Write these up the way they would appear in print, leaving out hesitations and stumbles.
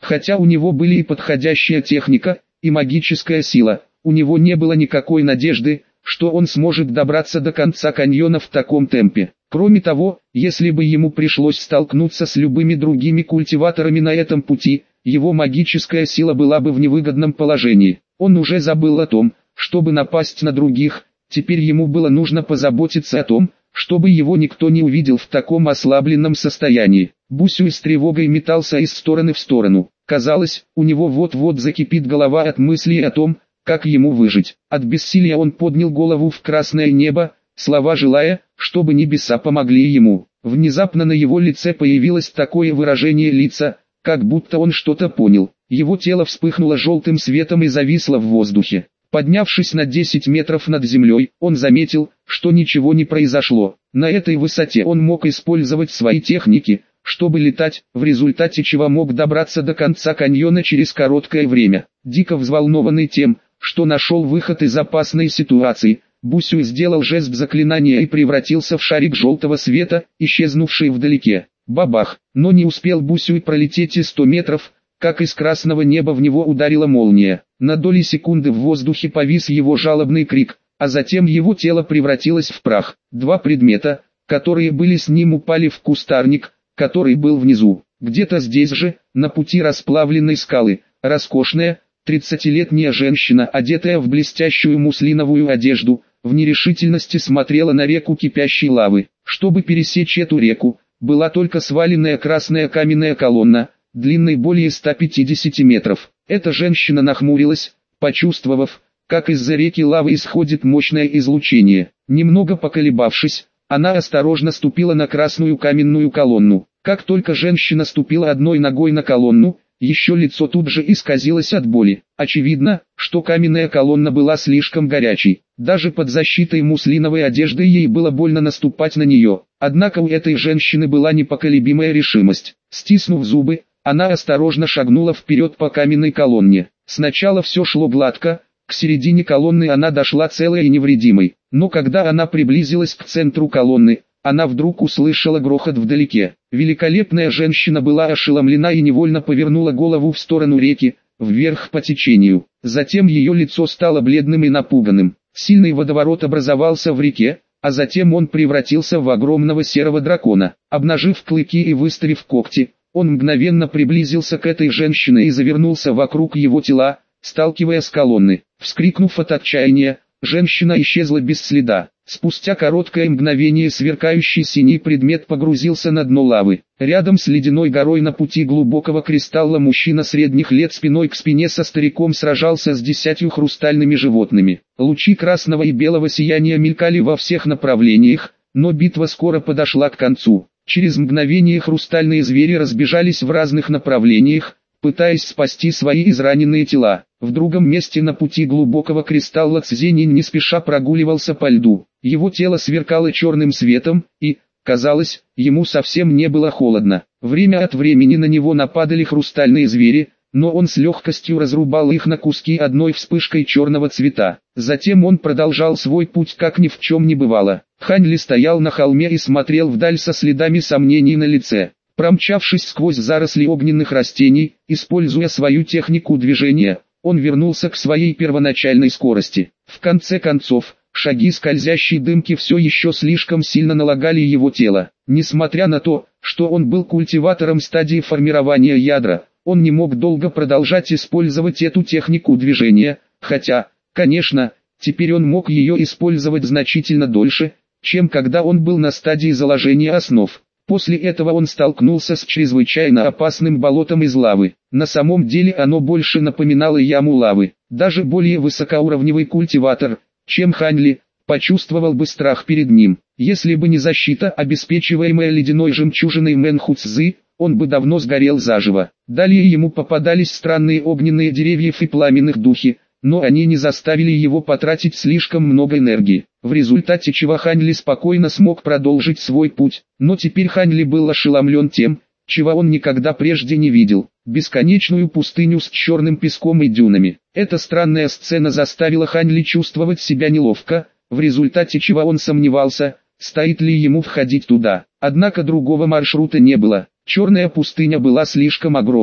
Хотя у него были и подходящая техника, и магическая сила, у него не было никакой надежды, что он сможет добраться до конца каньона в таком темпе. Кроме того, если бы ему пришлось столкнуться с любыми другими культиваторами на этом пути, его магическая сила была бы в невыгодном положении. Он уже забыл о том, чтобы напасть на других, теперь ему было нужно позаботиться о том, чтобы его никто не увидел в таком ослабленном состоянии. Бусюй с тревогой метался из стороны в сторону. Казалось, у него вот-вот закипит голова от мыслей о том, как ему выжить. От бессилия он поднял голову в красное небо, слова желая, чтобы небеса помогли ему. Внезапно на его лице появилось такое выражение лица, как будто он что-то понял. Его тело вспыхнуло желтым светом и зависло в воздухе. Поднявшись на 10 метров над землей, он заметил, что ничего не произошло. На этой высоте он мог использовать свои техники, чтобы летать, в результате чего мог добраться до конца каньона через короткое время. Дико взволнованный тем, что нашел выход из опасной ситуации, Бусюй сделал жест заклинания и превратился в шарик желтого света, исчезнувший вдалеке. Бабах! Но не успел Бусюй пролететь и 100 метров, как из красного неба в него ударила молния. На доли секунды в воздухе повис его жалобный крик, а затем его тело превратилось в прах. Два предмета, которые были с ним, упали в кустарник, который был внизу. Где-то здесь же, на пути расплавленной скалы, роскошная, 30-летняя женщина, одетая в блестящую муслиновую одежду, в нерешительности смотрела на реку кипящей лавы. Чтобы пересечь эту реку, была только сваленная красная каменная колонна, длиной более 150 метров. Эта женщина нахмурилась, почувствовав, как из-за реки лавы исходит мощное излучение. Немного поколебавшись, она осторожно ступила на красную каменную колонну. Как только женщина ступила одной ногой на колонну, еще лицо тут же исказилось от боли. Очевидно, что каменная колонна была слишком горячей. Даже под защитой муслиновой одежды ей было больно наступать на нее. Однако у этой женщины была непоколебимая решимость. Стиснув зубы, она осторожно шагнула вперед по каменной колонне. Сначала все шло гладко, к середине колонны она дошла целой и невредимой. Но когда она приблизилась к центру колонны, она вдруг услышала грохот вдалеке. Великолепная женщина была ошеломлена и невольно повернула голову в сторону реки, вверх по течению. Затем ее лицо стало бледным и напуганным. Сильный водоворот образовался в реке, а затем он превратился в огромного серого дракона. Обнажив клыки и выставив когти, он мгновенно приблизился к этой женщине и завернулся вокруг его тела, сталкивая с колонны. Вскрикнув от отчаяния, женщина исчезла без следа. Спустя короткое мгновение сверкающий синий предмет погрузился на дно лавы. Рядом с ледяной горой на пути глубокого кристалла мужчина средних лет спиной к спине со стариком сражался с 10 хрустальными животными. Лучи красного и белого сияния мелькали во всех направлениях, но битва скоро подошла к концу. Через мгновение хрустальные звери разбежались в разных направлениях, пытаясь спасти свои израненные тела. В другом месте на пути глубокого кристалла Цзинь не спеша прогуливался по льду. Его тело сверкало черным светом, и, казалось, ему совсем не было холодно. Время от времени на него нападали хрустальные звери, но он с легкостью разрубал их на куски одной вспышкой черного цвета. Затем он продолжал свой путь, как ни в чем не бывало. Хань Ли стоял на холме и смотрел вдаль со следами сомнений на лице. Промчавшись сквозь заросли огненных растений, используя свою технику движения, он вернулся к своей первоначальной скорости. В конце концов, шаги скользящей дымки все еще слишком сильно налагали его тело. Несмотря на то, что он был культиватором стадии формирования ядра, он не мог долго продолжать использовать эту технику движения, хотя, конечно, теперь он мог ее использовать значительно дольше, чем когда он был на стадии заложения основ. После этого он столкнулся с чрезвычайно опасным болотом из лавы. На самом деле оно больше напоминало яму лавы. Даже более высокоуровневый культиватор, чем Хань Ли, почувствовал бы страх перед ним. Если бы не защита, обеспечиваемая ледяной жемчужиной Мэнху Цзы, он бы давно сгорел заживо. Далее ему попадались странные огненные деревья и пламенных духи, но они не заставили его потратить слишком много энергии, в результате чего Хань Ли спокойно смог продолжить свой путь. Но теперь Хань Ли был ошеломлен тем, чего он никогда прежде не видел: бесконечную пустыню с черным песком и дюнами. Эта странная сцена заставила Хань Ли чувствовать себя неловко, в результате чего он сомневался, стоит ли ему входить туда. Однако другого маршрута не было. Черная пустыня была слишком огромной.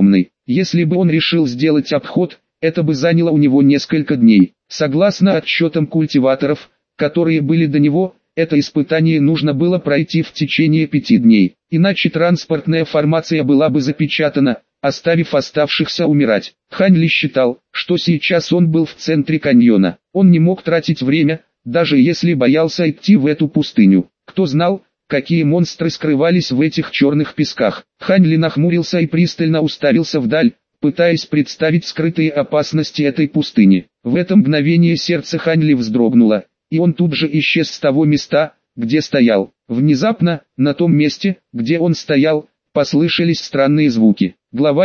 Если бы он решил сделать обход, это бы заняло у него несколько дней. Согласно отчетам культиваторов, которые были до него, это испытание нужно было пройти в течение 5 дней, иначе транспортная формация была бы запечатана, оставив оставшихся умирать. Хань Ли считал, что сейчас он был в центре каньона. Он не мог тратить время, даже если боялся идти в эту пустыню. Кто знал, какие монстры скрывались в этих черных песках. Хань Ли нахмурился и пристально уставился вдаль, пытаясь представить скрытые опасности этой пустыни. В это мгновение сердце Хань Ли вздрогнуло, и он тут же исчез с того места, где стоял. Внезапно, на том месте, где он стоял, послышались странные звуки. Глава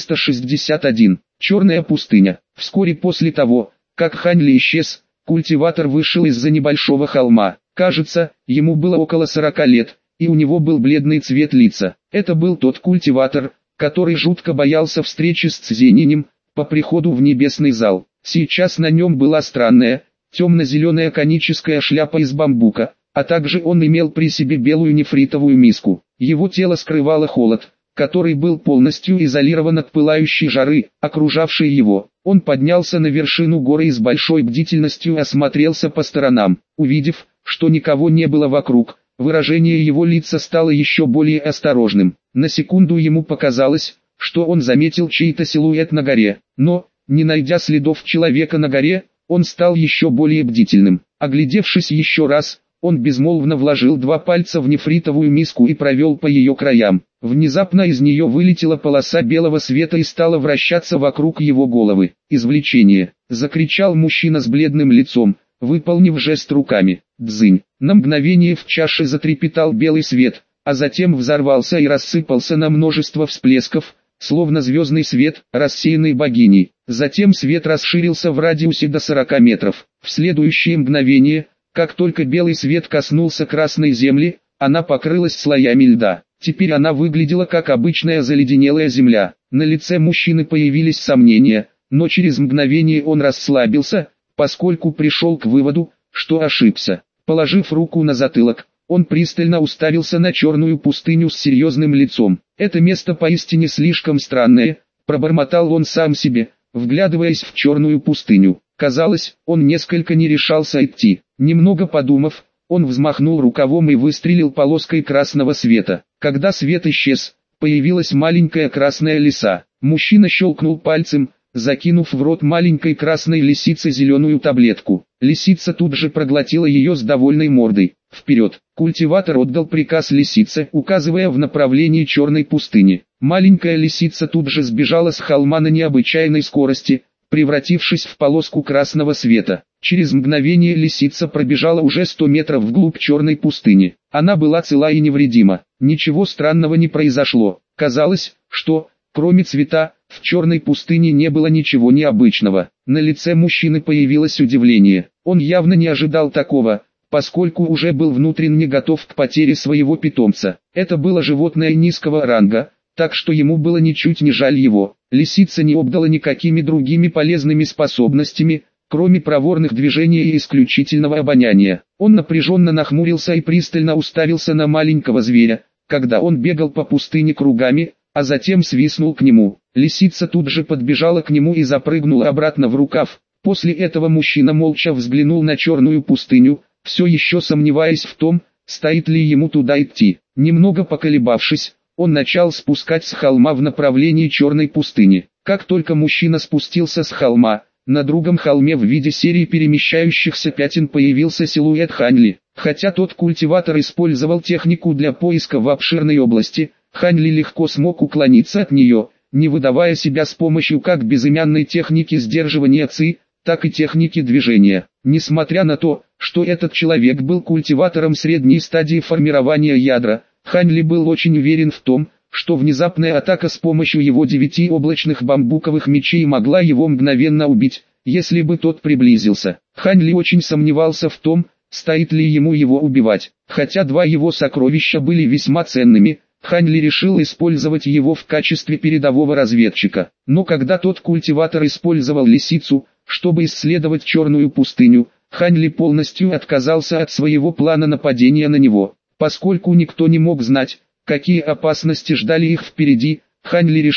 461. Черная пустыня. Вскоре после того, как Хань Ли исчез, культиватор вышел из-за небольшого холма. Кажется, ему было около 40 лет, и у него был бледный цвет лица. Это был тот культиватор, который жутко боялся встречи с Цзенинем по приходу в небесный зал. Сейчас на нем была странная, темно-зеленая коническая шляпа из бамбука, а также он имел при себе белую нефритовую миску. Его тело скрывало холод, который был полностью изолирован от пылающей жары, окружавшей его. Он поднялся на вершину горы и с большой бдительностью осмотрелся по сторонам. Увидев, что никого не было вокруг, выражение его лица стало еще более осторожным. На секунду ему показалось, что он заметил чей-то силуэт на горе, но, не найдя следов человека на горе, он стал еще более бдительным. Оглядевшись еще раз, он безмолвно вложил 2 пальца в нефритовую миску и провел по ее краям. Внезапно из нее вылетела полоса белого света и стала вращаться вокруг его головы. «Извлечение!» — закричал мужчина с бледным лицом, выполнив жест руками. Дзынь! На мгновение в чаше затрепетал белый свет, а затем взорвался и рассыпался на множество всплесков, словно звездный свет, рассеянный богиней. Затем свет расширился в радиусе до 40 метров. В следующее мгновение, как только белый свет коснулся красной земли, она покрылась слоями льда. Теперь она выглядела как обычная заледенелая земля. На лице мужчины появились сомнения, но через мгновение он расслабился, поскольку пришел к выводу, что ошибся. Положив руку на затылок, он пристально уставился на черную пустыню с серьезным лицом. «Это место поистине слишком странное», — пробормотал он сам себе, вглядываясь в черную пустыню. Казалось, он несколько не решался идти. Немного подумав, он взмахнул рукавом и выстрелил полоской красного света. Когда свет исчез, появилась маленькая красная лиса. Мужчина щелкнул пальцем, закинув в рот маленькой красной лисице зеленую таблетку. Лисица тут же проглотила ее с довольной мордой. «Вперед!» Культиватор отдал приказ лисице, указывая в направлении черной пустыни. Маленькая лисица тут же сбежала с холма на необычайной скорости, превратившись в полоску красного света. Через мгновение лисица пробежала уже 100 метров вглубь черной пустыни. Она была цела и невредима. Ничего странного не произошло. Казалось, что, кроме цвета, в черной пустыне не было ничего необычного. На лице мужчины появилось удивление. Он явно не ожидал такого, поскольку уже был внутренне готов к потере своего питомца. Это было животное низкого ранга, так что ему было ничуть не жаль его. Лисица не обдала никакими другими полезными способностями, кроме проворных движений и исключительного обоняния. Он напряженно нахмурился и пристально уставился на маленького зверя, когда он бегал по пустыне кругами, а затем свистнул к нему. Лисица тут же подбежала к нему и запрыгнула обратно в рукав. После этого мужчина молча взглянул на черную пустыню, все еще сомневаясь в том, стоит ли ему туда идти. Немного поколебавшись, он начал спускать с холма в направлении черной пустыни. Как только мужчина спустился с холма, на другом холме в виде серии перемещающихся пятен появился силуэт Хань Ли. Хотя тот культиватор использовал технику для поиска в обширной области, Хань Ли легко смог уклониться от нее, не выдавая себя с помощью как безымянной техники сдерживания ци, так и техники движения. Несмотря на то, что этот человек был культиватором средней стадии формирования ядра, Хань Ли был очень уверен в том, что внезапная атака с помощью его 9 облачных бамбуковых мечей могла его мгновенно убить, если бы тот приблизился. Хань Ли очень сомневался в том, стоит ли ему его убивать. Хотя 2 его сокровища были весьма ценными, Хань Ли решил использовать его в качестве передового разведчика. Но когда тот культиватор использовал лисицу, чтобы исследовать черную пустыню, Хань Ли полностью отказался от своего плана нападения на него. Поскольку никто не мог знать, какие опасности ждали их впереди, Хань Ли решил,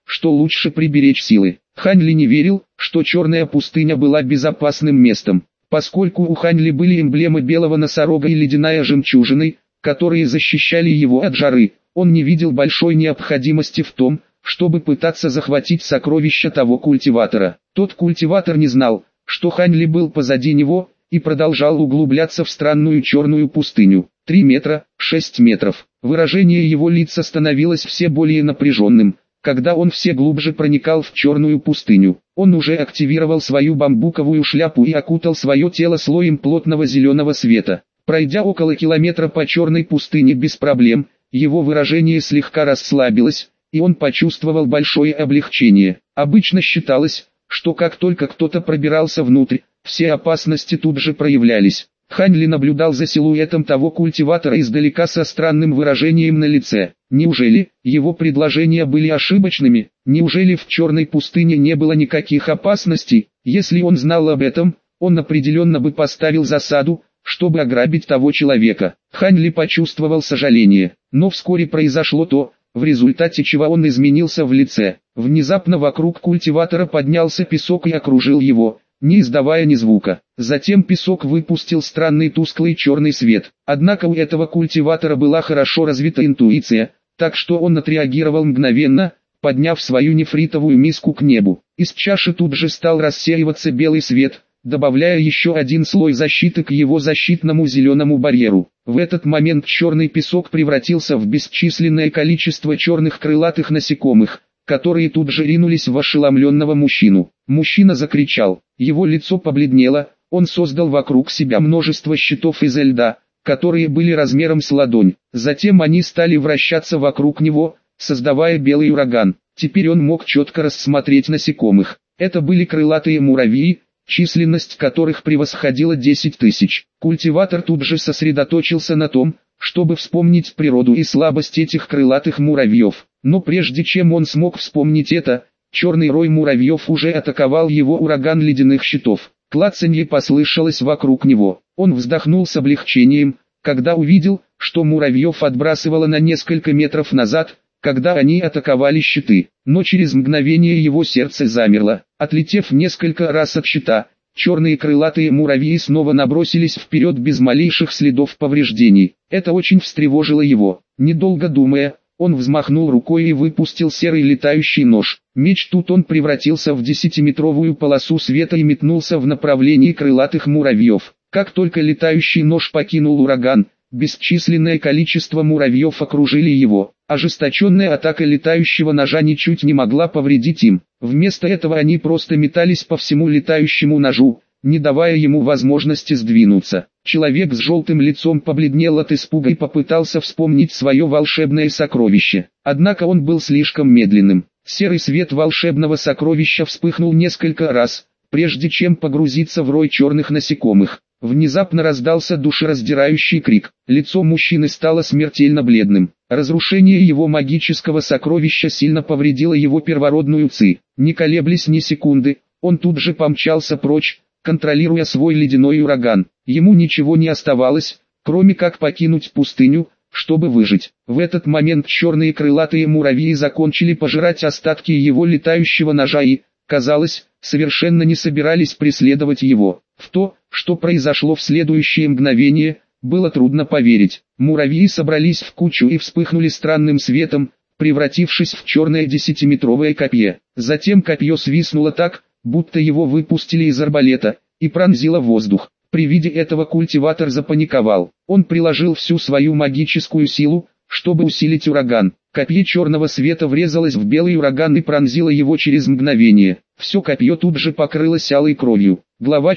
что лучше приберечь силы. Хань Ли не верил, что черная пустыня была безопасным местом, поскольку у Хань Ли были эмблемы белого носорога и ледяная жемчужины, которые защищали его от жары. Он не видел большой необходимости в том, чтобы пытаться захватить сокровища того культиватора. Тот культиватор не знал, что Хань Ли был позади него, и продолжал углубляться в странную черную пустыню. 3 метра, 6 метров. Выражение его лица становилось все более напряженным, когда он все глубже проникал в черную пустыню. Он уже активировал свою бамбуковую шляпу и окутал свое тело слоем плотного зеленого света. Пройдя около километра по черной пустыне без проблем, его выражение слегка расслабилось, и он почувствовал большое облегчение. Обычно считалось, что как только кто-то пробирался внутрь, все опасности тут же проявлялись. Хань Ли наблюдал за силуэтом того культиватора издалека со странным выражением на лице. Неужели его предложения были ошибочными? Неужели в черной пустыне не было никаких опасностей? Если он знал об этом, он определенно бы поставил засаду, чтобы ограбить того человека. Хань Ли почувствовал сожаление, но вскоре произошло то, в результате чего он изменился в лице. Внезапно вокруг культиватора поднялся песок и окружил его, не издавая ни звука. Затем песок выпустил странный тусклый черный свет. Однако у этого культиватора была хорошо развита интуиция, так что он отреагировал мгновенно, подняв свою нефритовую миску к небу. Из чаши тут же стал рассеиваться белый свет, добавляя еще один слой защиты к его защитному зеленому барьеру. В этот момент черный песок превратился в бесчисленное количество черных крылатых насекомых, которые тут же ринулись в ошеломленного мужчину. Мужчина закричал, его лицо побледнело, он создал вокруг себя множество щитов из льда, которые были размером с ладонь. Затем они стали вращаться вокруг него, создавая белый ураган. Теперь он мог четко рассмотреть насекомых. Это были крылатые муравьи, численность которых превосходила 10 тысяч. Культиватор тут же сосредоточился на том, чтобы вспомнить природу и слабость этих крылатых муравьев. Но прежде чем он смог вспомнить это, черный рой муравьев уже атаковал его ураган ледяных щитов. Клацанье послышалось вокруг него. Он вздохнул с облегчением, когда увидел, что муравьев отбрасывало на несколько метров назад, когда они атаковали щиты. Но через мгновение его сердце замерло. Отлетев несколько раз от щита, черные крылатые муравьи снова набросились вперед без малейших следов повреждений. Это очень встревожило его. Недолго думая, он взмахнул рукой и выпустил серый летающий нож. Меч тут он превратился в 10-метровую полосу света и метнулся в направлении крылатых муравьев. Как только летающий нож покинул ураган, бесчисленное количество муравьев окружили его. Ожесточенная атака летающего ножа ничуть не могла повредить им. Вместо этого они просто метались по всему летающему ножу, не давая ему возможности сдвинуться. Человек с желтым лицом побледнел от испуга и попытался вспомнить свое волшебное сокровище. Однако он был слишком медленным. Серый свет волшебного сокровища вспыхнул несколько раз, прежде чем погрузиться в рой черных насекомых. Внезапно раздался душераздирающий крик. Лицо мужчины стало смертельно бледным. Разрушение его магического сокровища сильно повредило его первородную ци. Не колеблясь ни секунды, он тут же помчался прочь, контролируя свой ледяной ураган. Ему ничего не оставалось, кроме как покинуть пустыню, чтобы выжить. В этот момент черные крылатые муравьи закончили пожирать остатки его летающего ножа и, казалось, совершенно не собирались преследовать его. В то, что произошло в следующее мгновение, было трудно поверить. Муравьи собрались в кучу и вспыхнули странным светом, превратившись в черное 10-метровое копье. Затем копье свистнуло так, будто его выпустили из арбалета, и пронзило воздух. При виде этого культиватор запаниковал. Он приложил всю свою магическую силу, чтобы усилить ураган. Копье черного света врезалось в белый ураган и пронзило его через мгновение. Все копье тут же покрылось алой кровью. Глава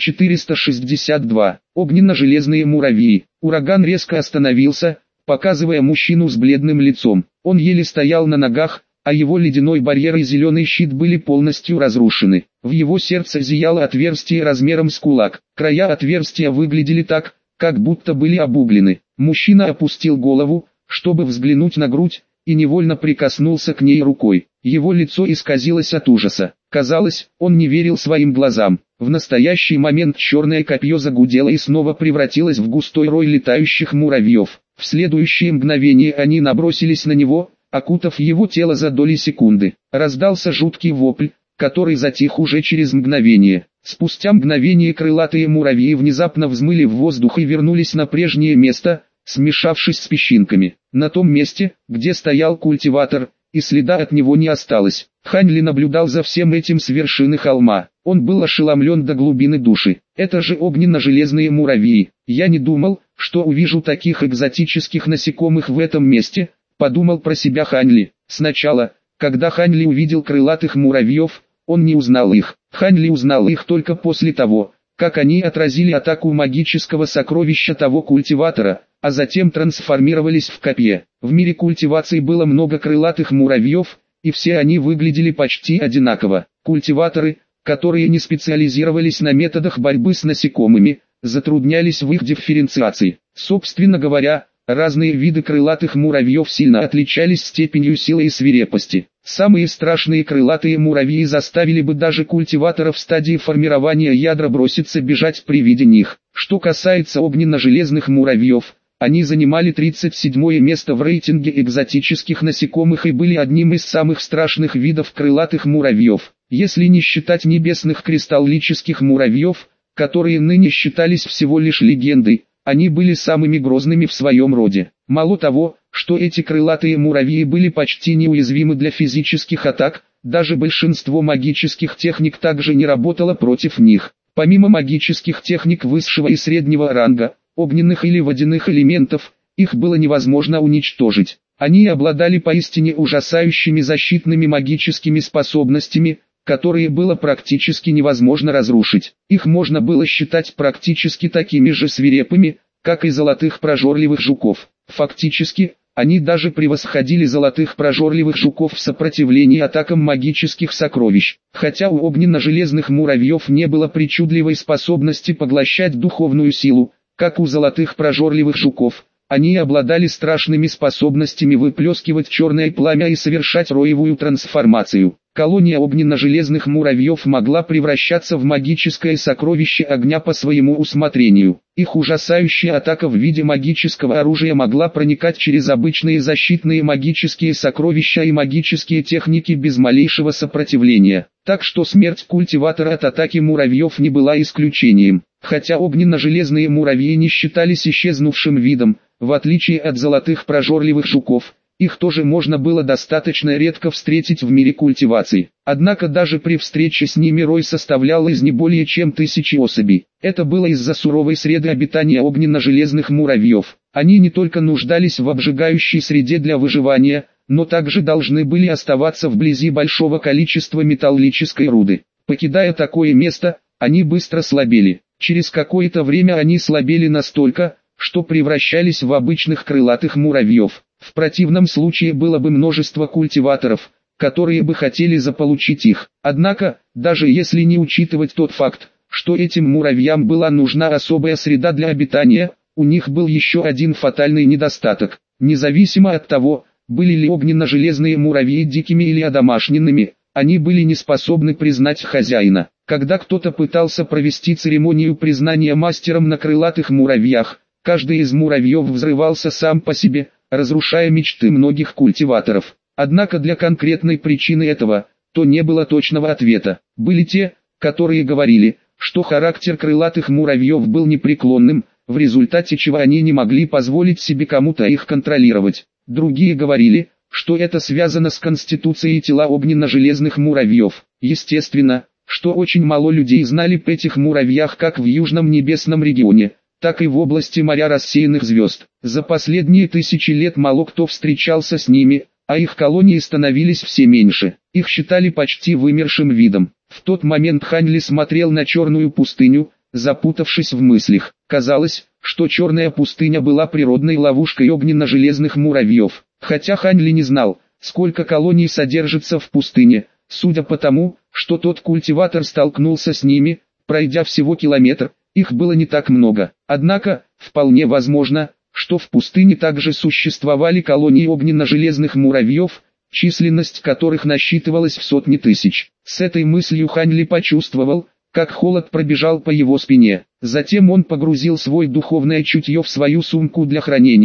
462. Огненно-железные муравьи. Ураган резко остановился, показывая мужчину с бледным лицом. Он еле стоял на ногах, а его ледяной барьер и зеленый щит были полностью разрушены. В его сердце зияло отверстие размером с кулак. Края отверстия выглядели так, как будто были обуглены. Мужчина опустил голову, чтобы взглянуть на грудь, и невольно прикоснулся к ней рукой. Его лицо исказилось от ужаса. Казалось, он не верил своим глазам. В настоящий момент черное копье загудело и снова превратилось в густой рой летающих муравьев. В следующее мгновение они набросились на него, окутав его тело за доли секунды. Раздался жуткий вопль, который затих уже через мгновение. Спустя мгновение крылатые муравьи внезапно взмыли в воздух и вернулись на прежнее место, смешавшись с песчинками. На том месте, где стоял культиватор, и следа от него не осталось. Хань Ли наблюдал за всем этим с вершины холма. Он был ошеломлен до глубины души. Это же огненно-железные муравьи. Я не думал, что увижу таких экзотических насекомых в этом месте, подумал про себя Хань Ли. Сначала, когда Хань Ли увидел крылатых муравьев, он не узнал их. Хань Ли узнал их только после того, как они отразили атаку магического сокровища того культиватора, а затем трансформировались в копье. В мире культивации было много крылатых муравьев, и все они выглядели почти одинаково. Культиваторы, которые не специализировались на методах борьбы с насекомыми, затруднялись в их дифференциации. Собственно говоря, разные виды крылатых муравьев сильно отличались степенью силы и свирепости. Самые страшные крылатые муравьи заставили бы даже культиватора в стадии формирования ядра броситься бежать при виде них. Что касается огненно-железных муравьев, они занимали 37-е место в рейтинге экзотических насекомых и были одним из самых страшных видов крылатых муравьев. Если не считать небесных кристаллических муравьев, которые ныне считались всего лишь легендой, они были самыми грозными в своем роде. Мало того, что эти крылатые муравьи были почти неуязвимы для физических атак, даже большинство магических техник также не работало против них. Помимо магических техник высшего и среднего ранга, огненных или водяных элементов, их было невозможно уничтожить. Они обладали поистине ужасающими защитными магическими способностями, которые было практически невозможно разрушить. Их можно было считать практически такими же свирепыми, как и золотых прожорливых жуков. Фактически, они даже превосходили золотых прожорливых жуков в сопротивлении атакам магических сокровищ. Хотя у огненно-железных муравьев не было причудливой способности поглощать духовную силу, как у золотых прожорливых жуков, они обладали страшными способностями выплескивать черное пламя и совершать роевую трансформацию. Колония огненно-железных муравьев могла превращаться в магическое сокровище огня по своему усмотрению. Их ужасающая атака в виде магического оружия могла проникать через обычные защитные магические сокровища и магические техники без малейшего сопротивления. Так что смерть культиватора от атаки муравьев не была исключением. Хотя огненно-железные муравьи не считались исчезнувшим видом, в отличие от золотых прожорливых жуков, их тоже можно было достаточно редко встретить в мире культивации. Однако даже при встрече с ними рой составлял из не более чем 1000 особей. Это было из-за суровой среды обитания огненно-железных муравьев. Они не только нуждались в обжигающей среде для выживания, но также должны были оставаться вблизи большого количества металлической руды. Покидая такое место, они быстро слабели. Через какое-то время они слабели настолько, что превращались в обычных крылатых муравьев. В противном случае было бы множество культиваторов, которые бы хотели заполучить их. Однако, даже если не учитывать тот факт, что этим муравьям была нужна особая среда для обитания, у них был еще один фатальный недостаток. Независимо от того, были ли огненно-железные муравьи дикими или одомашненными, они были не способны признать хозяина. Когда кто-то пытался провести церемонию признания мастером на крылатых муравьях, каждый из муравьев взрывался сам по себе, разрушая мечты многих культиваторов. Однако для конкретной причины этого, то не было точного ответа. Были те, которые говорили, что характер крылатых муравьев был непреклонным, в результате чего они не могли позволить себе кому-то их контролировать. Другие говорили, что это связано с конституцией тела огненно-железных муравьев. Естественно, что очень мало людей знали об этих муравьях как в южном небесном регионе, так и в области моря рассеянных звезд. За последние 1000 лет мало кто встречался с ними, а их колонии становились все меньше. Их считали почти вымершим видом. В тот момент Хань Ли смотрел на черную пустыню, запутавшись в мыслях. Казалось, что черная пустыня была природной ловушкой огненно-железных муравьев. Хотя Хань Ли не знал, сколько колоний содержится в пустыне, судя по тому, что тот культиватор столкнулся с ними, пройдя всего километр, их было не так много. Однако, вполне возможно, что в пустыне также существовали колонии огненно-железных муравьев, численность которых насчитывалась в сотни тысяч. С этой мыслью Хань Ли почувствовал, как холод пробежал по его спине. Затем он погрузил свой духовное чутье в свою сумку для хранения,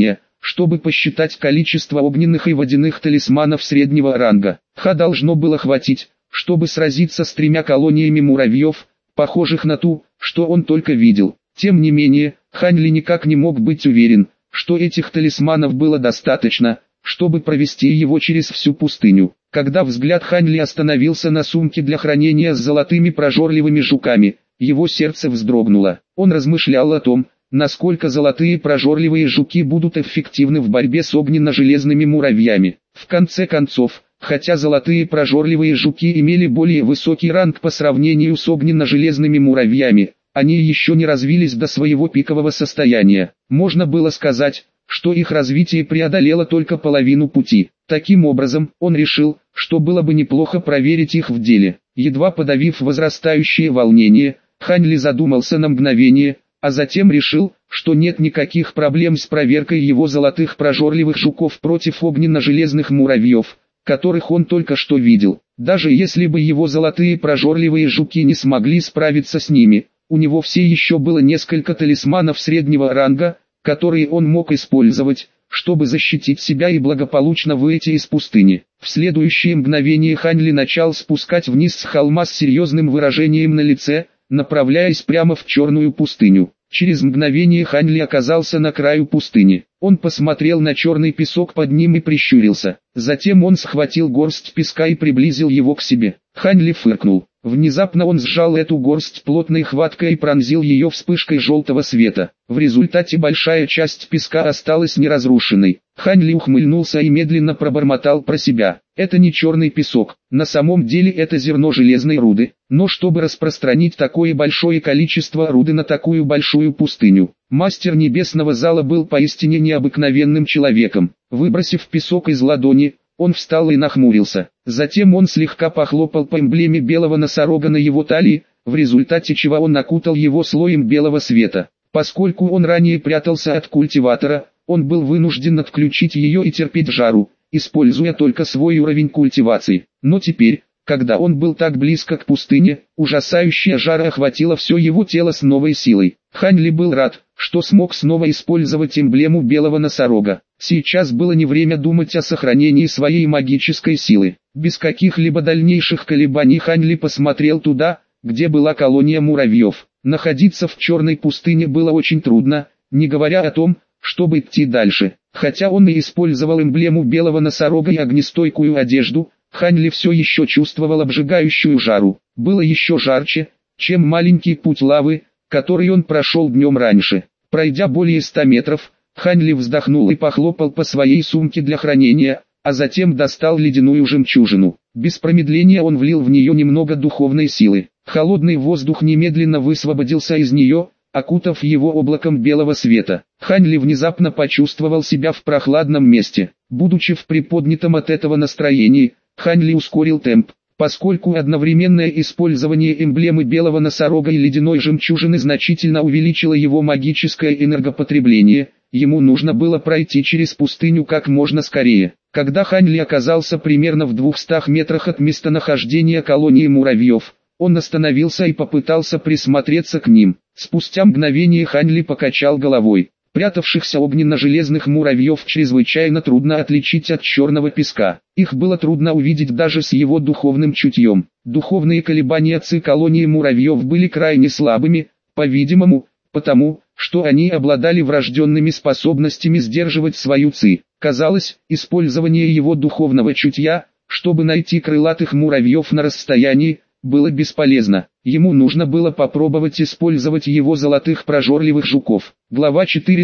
чтобы посчитать количество огненных и водяных талисманов среднего ранга. Должно было хватить, чтобы сразиться с 3 колониями муравьев, похожих на ту, что он только видел. Тем не менее, Хань Ли никак не мог быть уверен, что этих талисманов было достаточно, чтобы провести его через всю пустыню. Когда взгляд Хань Ли остановился на сумке для хранения с золотыми прожорливыми жуками, его сердце вздрогнуло. Он размышлял о том, насколько золотые прожорливые жуки будут эффективны в борьбе с огненно-железными муравьями. В конце концов, хотя золотые прожорливые жуки имели более высокий ранг по сравнению с огненно-железными муравьями, они еще не развились до своего пикового состояния. Можно было сказать, что их развитие преодолело только половину пути. Таким образом, он решил, что было бы неплохо проверить их в деле. Едва подавив возрастающее волнение, Хань Ли задумался на мгновение, а затем решил, что нет никаких проблем с проверкой его золотых прожорливых жуков против огненно-железных муравьев, которых он только что видел. Даже если бы его золотые прожорливые жуки не смогли справиться с ними, у него все еще было несколько талисманов среднего ранга, которые он мог использовать, чтобы защитить себя и благополучно выйти из пустыни. В следующее мгновение Хань Ли начал спускать вниз с холма с серьезным выражением на лице, направляясь прямо в черную пустыню. Через мгновение Хань Ли оказался на краю пустыни. Он посмотрел на черный песок под ним и прищурился. Затем он схватил горсть песка и приблизил его к себе. Хань Ли фыркнул. Внезапно он сжал эту горсть плотной хваткой и пронзил ее вспышкой желтого света. В результате большая часть песка осталась неразрушенной. Хань Ли ухмыльнулся и медленно пробормотал про себя. Это не черный песок, на самом деле это зерно железной руды. Но чтобы распространить такое большое количество руды на такую большую пустыню, мастер небесного зала был поистине необыкновенным человеком. Выбросив песок из ладони, он встал и нахмурился. Затем он слегка похлопал по эмблеме белого носорога на его талии, в результате чего он окутал его слоем белого света. Поскольку он ранее прятался от культиватора, он был вынужден отключить ее и терпеть жару, используя только свой уровень культивации. Но теперь, когда он был так близко к пустыне, ужасающая жара охватила все его тело с новой силой. Хань Ли был рад, что смог снова использовать эмблему белого носорога. Сейчас было не время думать о сохранении своей магической силы. Без каких-либо дальнейших колебаний Хань Ли посмотрел туда, где была колония муравьев. Находиться в черной пустыне было очень трудно, не говоря о том, чтобы идти дальше. Хотя он и использовал эмблему белого носорога и огнестойкую одежду, Хань Ли все еще чувствовал обжигающую жару. Было еще жарче, чем маленький путь лавы, который он прошел днем раньше. Пройдя более 100 метров, Хань Ли вздохнул и похлопал по своей сумке для хранения, а затем достал ледяную жемчужину. Без промедления он влил в нее немного духовной силы. Холодный воздух немедленно высвободился из нее, окутав его облаком белого света. Хань Ли внезапно почувствовал себя в прохладном месте. Будучи в приподнятом от этого настроении, Хань Ли ускорил темп. Поскольку одновременное использование эмблемы белого носорога и ледяной жемчужины значительно увеличило его магическое энергопотребление, ему нужно было пройти через пустыню как можно скорее. Когда Хань Ли оказался примерно в 200 метрах от местонахождения колонии муравьев, он остановился и попытался присмотреться к ним. Спустя мгновение Хань Ли покачал головой. Прятавшихся огненно-железных муравьев чрезвычайно трудно отличить от черного песка. Их было трудно увидеть даже с его духовным чутьем. Духовные колебания ци колонии муравьев были крайне слабыми, по-видимому, потому, что они обладали врожденными способностями сдерживать свою ци. Казалось, использование его духовного чутья, чтобы найти крылатых муравьев на расстоянии, было бесполезно. Ему нужно было попробовать использовать его золотых прожорливых жуков. Глава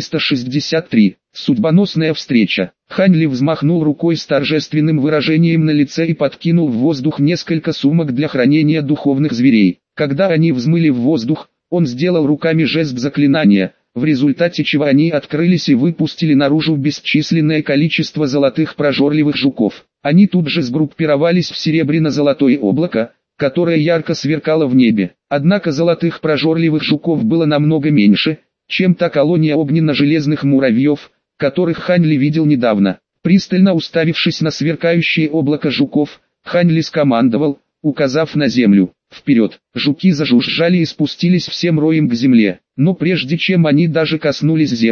463. Судьбоносная встреча. Хань Ли взмахнул рукой с торжественным выражением на лице и подкинул в воздух несколько сумок для хранения духовных зверей. Когда они взмыли в воздух, он сделал руками жест заклинания, в результате чего они открылись и выпустили наружу бесчисленное количество золотых прожорливых жуков. Они тут же сгруппировались в серебряно-золотое облако, которое ярко сверкало в небе. Однако золотых прожорливых жуков было намного меньше, чем та колония огненно-железных муравьев, которых Хань Ли видел недавно. Пристально уставившись на сверкающее облако жуков, Хань Ли скомандовал, указав на землю: «Вперед!» Жуки зажужжали и спустились всем роем к земле. Но прежде чем они даже коснулись земли,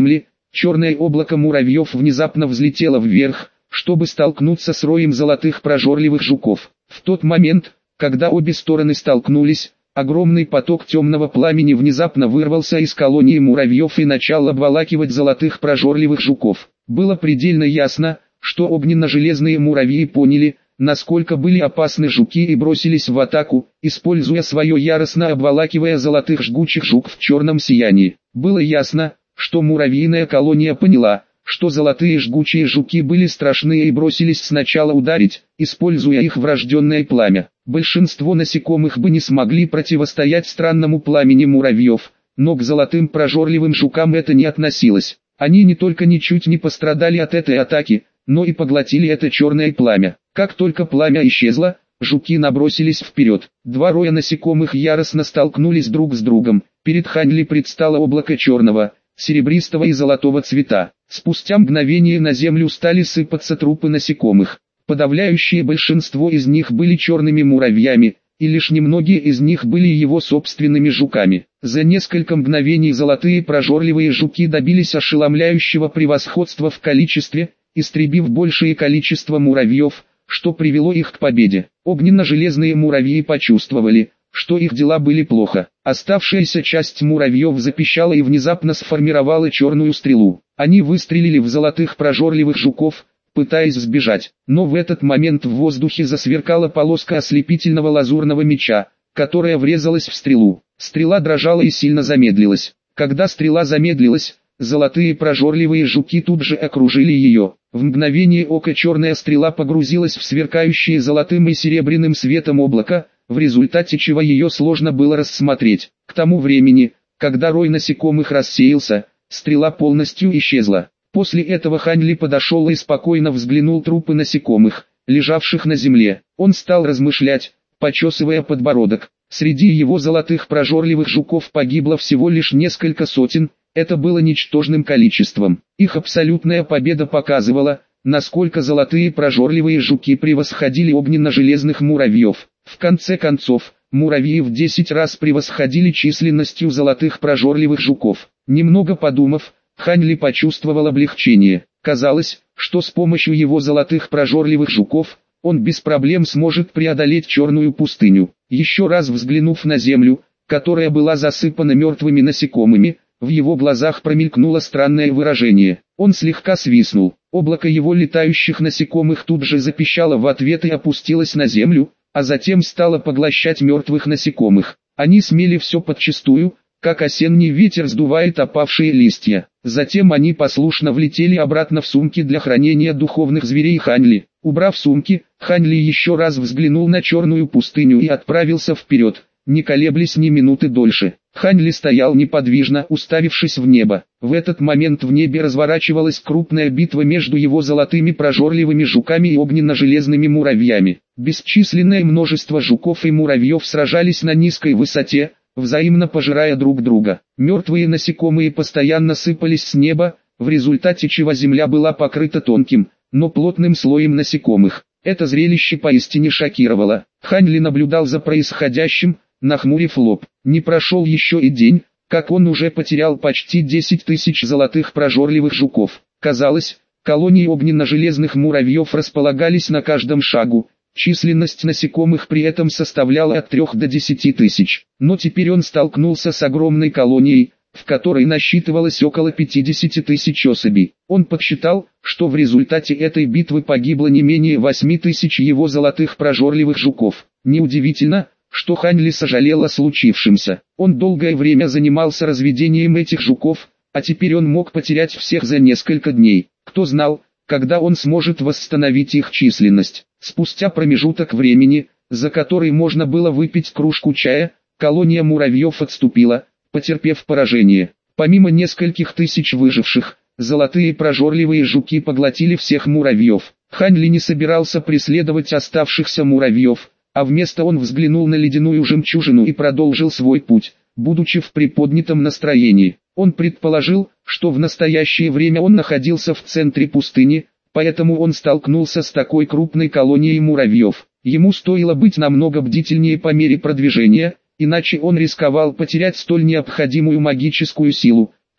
черное облако муравьев внезапно взлетело вверх, чтобы столкнуться с роем золотых прожорливых жуков. В тот момент, когда обе стороны столкнулись, огромный поток темного пламени внезапно вырвался из колонии муравьев и начал обволакивать золотых прожорливых жуков. Было предельно ясно, что огненно-железные муравьи поняли, насколько были опасны жуки и бросились в атаку, используя свое яростно обволакивая золотых жгучих жук в черном сиянии. Было ясно, что муравьиная колония поняла, что золотые жгучие жуки были страшны и бросились сначала ударить, используя их врожденное пламя. Большинство насекомых бы не смогли противостоять странному пламени муравьев, но к золотым прожорливым жукам это не относилось. Они не только ничуть не пострадали от этой атаки, но и поглотили это черное пламя. Как только пламя исчезло, жуки набросились вперед. Два роя насекомых яростно столкнулись друг с другом. Перед Ханли предстало облако черного, серебристого и золотого цвета. Спустя мгновение на землю стали сыпаться трупы насекомых. Подавляющее большинство из них были черными муравьями, и лишь немногие из них были его собственными жуками. За несколько мгновений золотые прожорливые жуки добились ошеломляющего превосходства в количестве, истребив большее количество муравьев, что привело их к победе. Огненно-железные муравьи почувствовали, что их дела были плохо. Оставшаяся часть муравьев запищала и внезапно сформировала черную стрелу. Они выстрелили в золотых прожорливых жуков, пытаясь сбежать. Но в этот момент в воздухе засверкала полоска ослепительного лазурного меча, которая врезалась в стрелу. Стрела дрожала и сильно замедлилась. Когда стрела замедлилась, золотые прожорливые жуки тут же окружили ее. В мгновение ока черная стрела погрузилась в сверкающее золотым и серебряным светом облако, в результате чего ее сложно было рассмотреть. К тому времени, когда рой насекомых рассеялся, стрела полностью исчезла. После этого Ханли подошел и спокойно взглянул трупы насекомых, лежавших на земле. Он стал размышлять, почесывая подбородок. Среди его золотых прожорливых жуков погибло всего лишь несколько сотен, это было ничтожным количеством. Их абсолютная победа показывала, насколько золотые прожорливые жуки превосходили огненно-железных муравьев. В конце концов, муравьи в 10 раз превосходили численностью золотых прожорливых жуков. Немного подумав, Ханли почувствовал облегчение. Казалось, что с помощью его золотых прожорливых жуков, он без проблем сможет преодолеть черную пустыню. Еще раз взглянув на землю, которая была засыпана мертвыми насекомыми, в его глазах промелькнуло странное выражение. Он слегка свистнул. Облако его летающих насекомых тут же запищало в ответ и опустилось на землю, а затем стало поглощать мертвых насекомых. Они смели все подчистую, как осенний ветер сдувает опавшие листья. Затем они послушно влетели обратно в сумки для хранения духовных зверей Ханли. Убрав сумки, Ханли еще раз взглянул на черную пустыню и отправился вперед, не колеблясь ни минуты дольше. Ханли стоял неподвижно, уставившись в небо. В этот момент в небе разворачивалась крупная битва между его золотыми прожорливыми жуками и огненно-железными муравьями. Бесчисленное множество жуков и муравьев сражались на низкой высоте, взаимно пожирая друг друга. Мертвые насекомые постоянно сыпались с неба, в результате чего земля была покрыта тонким, но плотным слоем насекомых. Это зрелище поистине шокировало. Ханли наблюдал за происходящим, нахмурив лоб. Не прошел еще и день, как он уже потерял почти 10 тысяч золотых прожорливых жуков. Казалось, колонии огненно-железных муравьев располагались на каждом шагу. Численность насекомых при этом составляла от 3 до 10 тысяч. Но теперь он столкнулся с огромной колонией, в которой насчитывалось около 50 тысяч особей. Он подсчитал, что в результате этой битвы погибло не менее 8 тысяч его золотых прожорливых жуков. Неудивительно, что Ханли сожалел о случившемся. Он долгое время занимался разведением этих жуков, а теперь он мог потерять всех за несколько дней. Кто знал, когда он сможет восстановить их численность. Спустя промежуток времени, за который можно было выпить кружку чая, колония муравьев отступила, потерпев поражение. Помимо нескольких тысяч выживших, золотые прожорливые жуки поглотили всех муравьев. Ханли не собирался преследовать оставшихся муравьев, а вместо он взглянул на ледяную жемчужину и продолжил свой путь, будучи в приподнятом настроении. Он предположил, что в настоящее время он находился в центре пустыни, поэтому он столкнулся с такой крупной колонией муравьев. Ему стоило быть намного бдительнее по мере продвижения, иначе он рисковал потерять столь необходимую магическую силу,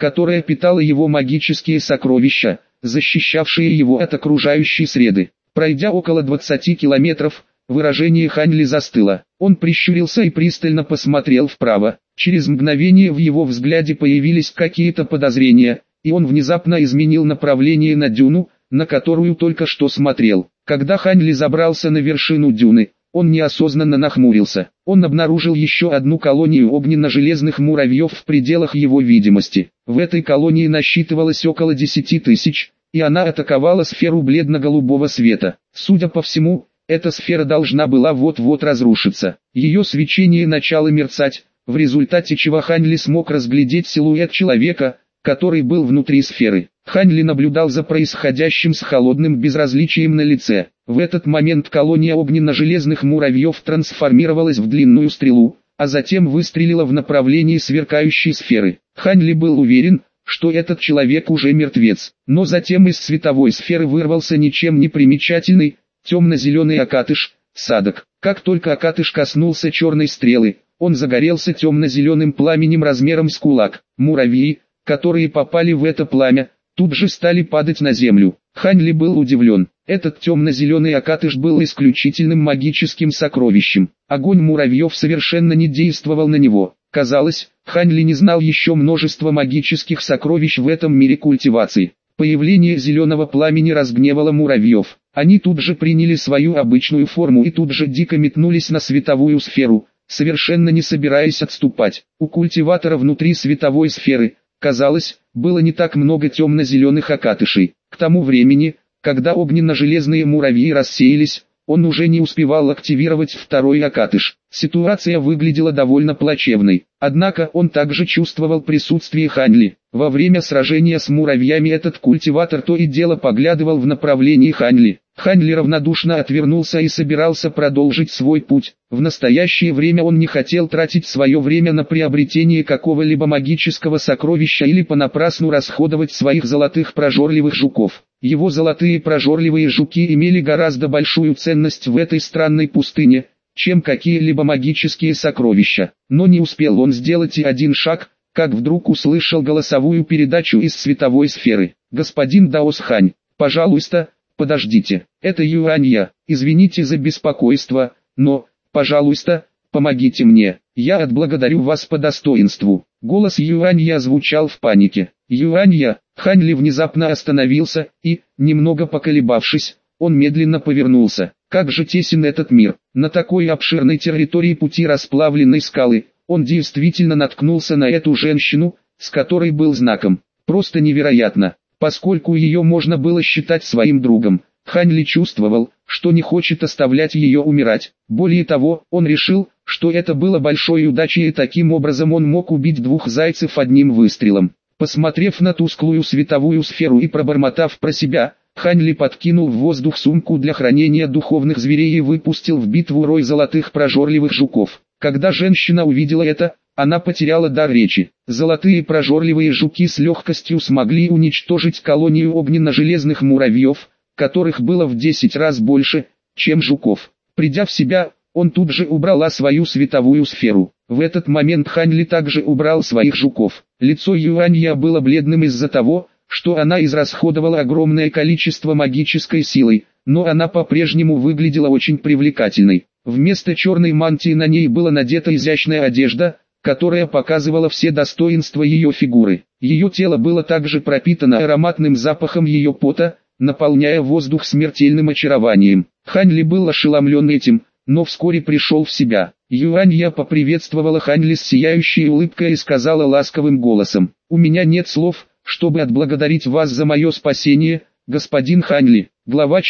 которая питала его магические сокровища, защищавшие его от окружающей среды. Пройдя около 20 километров, выражение Хань Ли застыло. Он прищурился и пристально посмотрел вправо. Через мгновение в его взгляде появились какие-то подозрения, и он внезапно изменил направление на дюну, на которую только что смотрел. Когда Хань Ли забрался на вершину дюны, он неосознанно нахмурился. Он обнаружил еще одну колонию огненно-железных муравьев в пределах его видимости. В этой колонии насчитывалось около 10 тысяч, и она атаковала сферу бледно-голубого света. Судя по всему, эта сфера должна была вот-вот разрушиться. Ее свечение начало мерцать, в результате чего Хань Ли смог разглядеть силуэт человека, который был внутри сферы. Хань Ли наблюдал за происходящим с холодным безразличием на лице. В этот момент колония огненно-железных муравьев трансформировалась в длинную стрелу, а затем выстрелила в направлении сверкающей сферы. Хань Ли был уверен, что этот человек уже мертвец. Но затем из световой сферы вырвался ничем не примечательный, темно-зеленый окатыш, садок. Как только окатыш коснулся черной стрелы, он загорелся темно-зеленым пламенем размером с кулак. Муравьи, которые попали в это пламя, тут же стали падать на землю. Хань Ли был удивлен. Этот темно-зеленый окатыш был исключительным магическим сокровищем. Огонь муравьев совершенно не действовал на него. Казалось, Хань Ли не знал еще множество магических сокровищ в этом мире культивации. Появление зеленого пламени разгневало муравьев. Они тут же приняли свою обычную форму и тут же дико метнулись на световую сферу, совершенно не собираясь отступать. У культиватора внутри световой сферы, казалось, было не так много темно-зеленых окатышей. К тому времени, когда огненно-железные муравьи рассеялись, он уже не успевал активировать второй окатыш. Ситуация выглядела довольно плачевной. Однако он также чувствовал присутствие Хань Ли. Во время сражения с муравьями этот культиватор то и дело поглядывал в направлении Хань Ли. Хань Ли равнодушно отвернулся и собирался продолжить свой путь. В настоящее время он не хотел тратить свое время на приобретение какого-либо магического сокровища или понапрасну расходовать своих золотых прожорливых жуков. Его золотые прожорливые жуки имели гораздо большую ценность в этой странной пустыне, чем какие-либо магические сокровища. Но не успел он сделать и один шаг, как вдруг услышал голосовую передачу из световой сферы. «Господин Даос Хань, пожалуйста, подождите, это Юанья, извините за беспокойство, но, пожалуйста, помогите мне, я отблагодарю вас по достоинству». Голос Юанья звучал в панике. «Юанья». Хань Ли внезапно остановился и, немного поколебавшись, он медленно повернулся. Как же тесен этот мир. На такой обширной территории пути расплавленной скалы, он действительно наткнулся на эту женщину, с которой был знаком. Просто невероятно. Поскольку ее можно было считать своим другом, Хань Ли чувствовал, что не хочет оставлять ее умирать. Более того, он решил, что это было большой удачей и таким образом он мог убить двух зайцев одним выстрелом. Посмотрев на тусклую световую сферу и пробормотав про себя, Хань Ли подкинул в воздух сумку для хранения духовных зверей и выпустил в битву рой золотых прожорливых жуков. Когда женщина увидела это, она потеряла дар речи. Золотые прожорливые жуки с легкостью смогли уничтожить колонию огненно-железных муравьев, которых было в 10 раз больше, чем жуков. Придя в себя, он тут же убрала свою световую сферу. В этот момент Хань Ли также убрал своих жуков. Лицо Юанья было бледным из-за того, что она израсходовала огромное количество магической силы, но она по-прежнему выглядела очень привлекательной. Вместо черной мантии на ней была надета изящная одежда, которая показывала все достоинства ее фигуры. Ее тело было также пропитано ароматным запахом ее пота, наполняя воздух смертельным очарованием. Хань Ли был ошеломлен этим, но вскоре пришел в себя. Юанья поприветствовала Хань Ли с сияющей улыбкой и сказала ласковым голосом: «У меня нет слов, чтобы отблагодарить вас за мое спасение, господин Хань Ли». Глава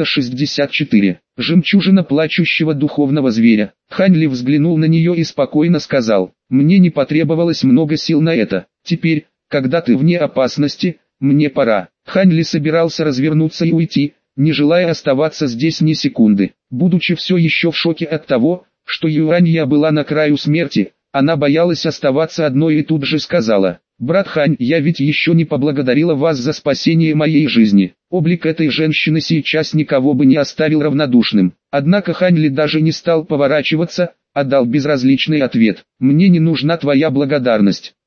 464. Жемчужина плачущего духовного зверя. Хань Ли взглянул на нее и спокойно сказал: «Мне не потребовалось много сил на это. Теперь, когда ты вне опасности, мне пора». Хань Ли собирался развернуться и уйти, не желая оставаться здесь ни секунды. Будучи все еще в шоке от того, что Юанья была на краю смерти, она боялась оставаться одной и тут же сказала: «Брат Хань, я ведь еще не поблагодарила вас за спасение моей жизни». Облик этой женщины сейчас никого бы не оставил равнодушным. Однако Хань Ли даже не стал поворачиваться, а дал безразличный ответ: «Мне не нужна твоя благодарность.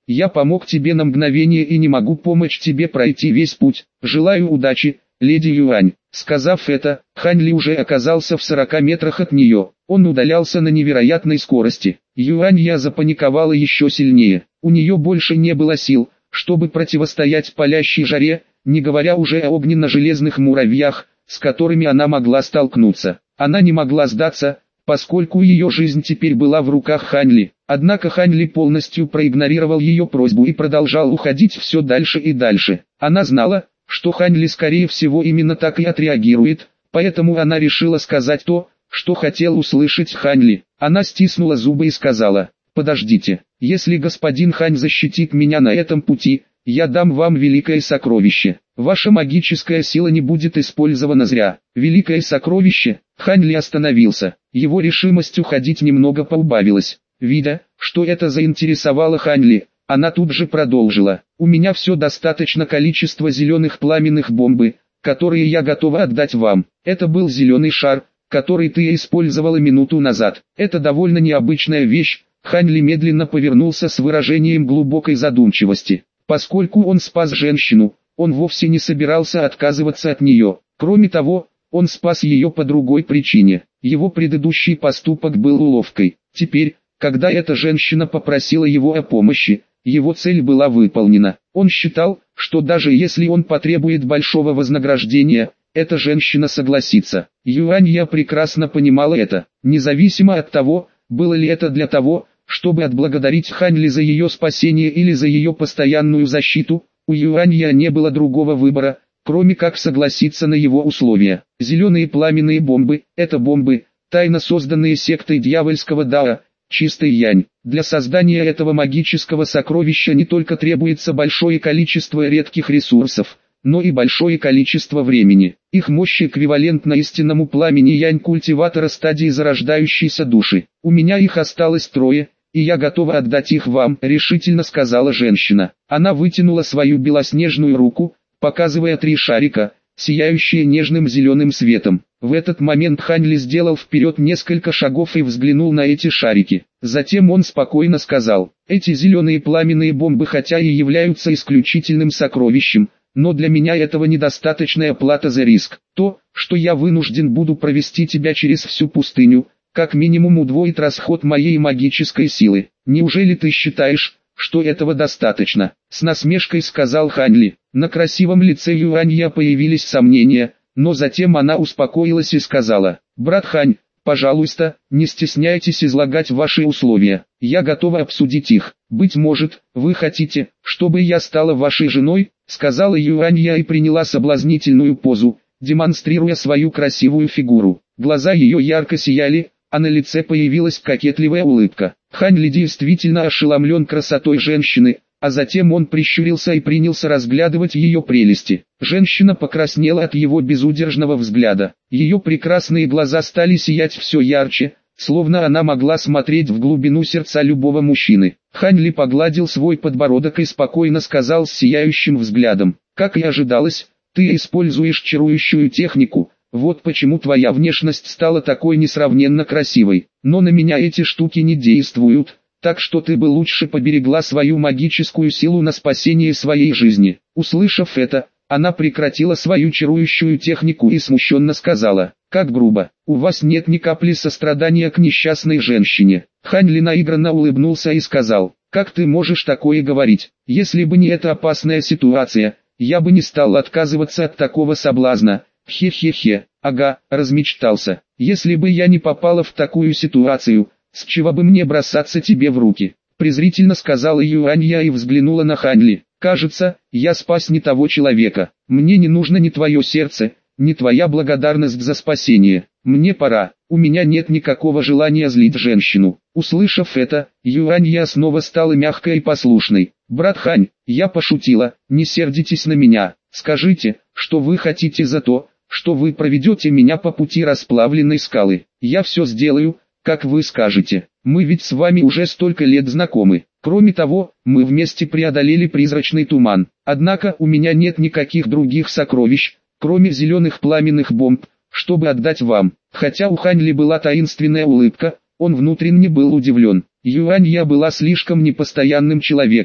Я помог тебе на мгновение и не могу помочь тебе пройти весь путь. Желаю удачи, леди Юань». Сказав это, Хань Ли уже оказался в 40 метрах от нее. Он удалялся на невероятной скорости. Юанья запаниковала еще сильнее. У нее больше не было сил, чтобы противостоять палящей жаре, не говоря уже о огненно-железных муравьях, с которыми она могла столкнуться. Она не могла сдаться, поскольку ее жизнь теперь была в руках Хань Ли. Однако Хань Ли полностью проигнорировал ее просьбу и продолжал уходить все дальше и дальше. Она знала, что Хань Ли скорее всего именно так и отреагирует, поэтому она решила сказать то, что хотел услышать Хань Ли. Она стиснула зубы и сказала: «Подождите, если господин Хань защитит меня на этом пути, я дам вам великое сокровище. Ваша магическая сила не будет использована зря». Великое сокровище? Хань Ли остановился. Его решимость уходить немного поубавилась. Видя, что это заинтересовало Хань Ли, она тут же продолжила: «У меня все достаточно количества зеленых пламенных бомбы, которые я готова отдать вам. Это был зеленый шар, который ты использовала минуту назад. Это довольно необычная вещь». Хань Ли медленно повернулся с выражением глубокой задумчивости. Поскольку он спас женщину, он вовсе не собирался отказываться от нее. Кроме того, он спас ее по другой причине. Его предыдущий поступок был уловкой. Теперь, когда эта женщина попросила его о помощи, его цель была выполнена. Он считал, что даже если он потребует большого вознаграждения, эта женщина согласится. Юанья прекрасно понимала это. Независимо от того, было ли это для того, чтобы отблагодарить Хань Ли за ее спасение или за ее постоянную защиту, у Юанья не было другого выбора, кроме как согласиться на его условия. Зеленые пламенные бомбы – это бомбы, тайно созданные сектой дьявольского Дао, чистой янь. Для создания этого магического сокровища не только требуется большое количество редких ресурсов, но и большое количество времени. Их мощь эквивалентна истинному пламени янь культиватора стадии зарождающейся души. «У меня их осталось 3, и я готова отдать их вам», — решительно сказала женщина. Она вытянула свою белоснежную руку, показывая 3 шарика, сияющие нежным зеленым светом. В этот момент Хань Ли сделал вперед несколько шагов и взглянул на эти шарики. Затем он спокойно сказал: «Эти зеленые пламенные бомбы хотя и являются исключительным сокровищем, но для меня этого недостаточная плата за риск. То, что я вынужден буду провести тебя через всю пустыню, как минимум удвоит расход моей магической силы. Неужели ты считаешь, что этого достаточно?» С насмешкой сказал Хань Ли. На красивом лице Юанья появились сомнения, но затем она успокоилась и сказала: «Брат Хань, пожалуйста, не стесняйтесь излагать ваши условия. Я готова обсудить их. Быть может, вы хотите, чтобы я стала вашей женой?» Сказала Юанья и приняла соблазнительную позу, демонстрируя свою красивую фигуру. Глаза ее ярко сияли, а на лице появилась кокетливая улыбка. Хань Ли действительно ошеломлен красотой женщины, а затем он прищурился и принялся разглядывать ее прелести. Женщина покраснела от его безудержного взгляда. Ее прекрасные глаза стали сиять все ярче, словно она могла смотреть в глубину сердца любого мужчины. Хань Ли погладил свой подбородок и спокойно сказал с сияющим взглядом: «Как и ожидалось, ты используешь чарующую технику, вот почему твоя внешность стала такой несравненно красивой. Но на меня эти штуки не действуют, так что ты бы лучше поберегла свою магическую силу на спасение своей жизни». Услышав это, она прекратила свою чарующую технику и смущенно сказала: «Как грубо, у вас нет ни капли сострадания к несчастной женщине». Хань Ли наигранно улыбнулся и сказал: «Как ты можешь такое говорить? Если бы не эта опасная ситуация, я бы не стал отказываться от такого соблазна». «Хе-хе-хе, ага», размечтался. «Если бы я не попала в такую ситуацию, с чего бы мне бросаться тебе в руки?» Презрительно сказала Юанья и взглянула на Хань Ли. «Кажется, я спас не того человека. Мне не нужно ни твое сердце, ни твоя благодарность за спасение. Мне пора, у меня нет никакого желания злить женщину». Услышав это, Юанья снова стала мягкой и послушной. «Брат Хань, я пошутила, не сердитесь на меня. Скажите, что вы хотите за то, что вы проведете меня по пути расплавленной скалы. Я все сделаю, как вы скажете. Мы ведь с вами уже столько лет знакомы. Кроме того, мы вместе преодолели призрачный туман. Однако у меня нет никаких других сокровищ, кроме зеленых пламенных бомб, чтобы отдать вам». Хотя у Хань Ли была таинственная улыбка, он внутренне был удивлен. Юанья была слишком непостоянным человеком.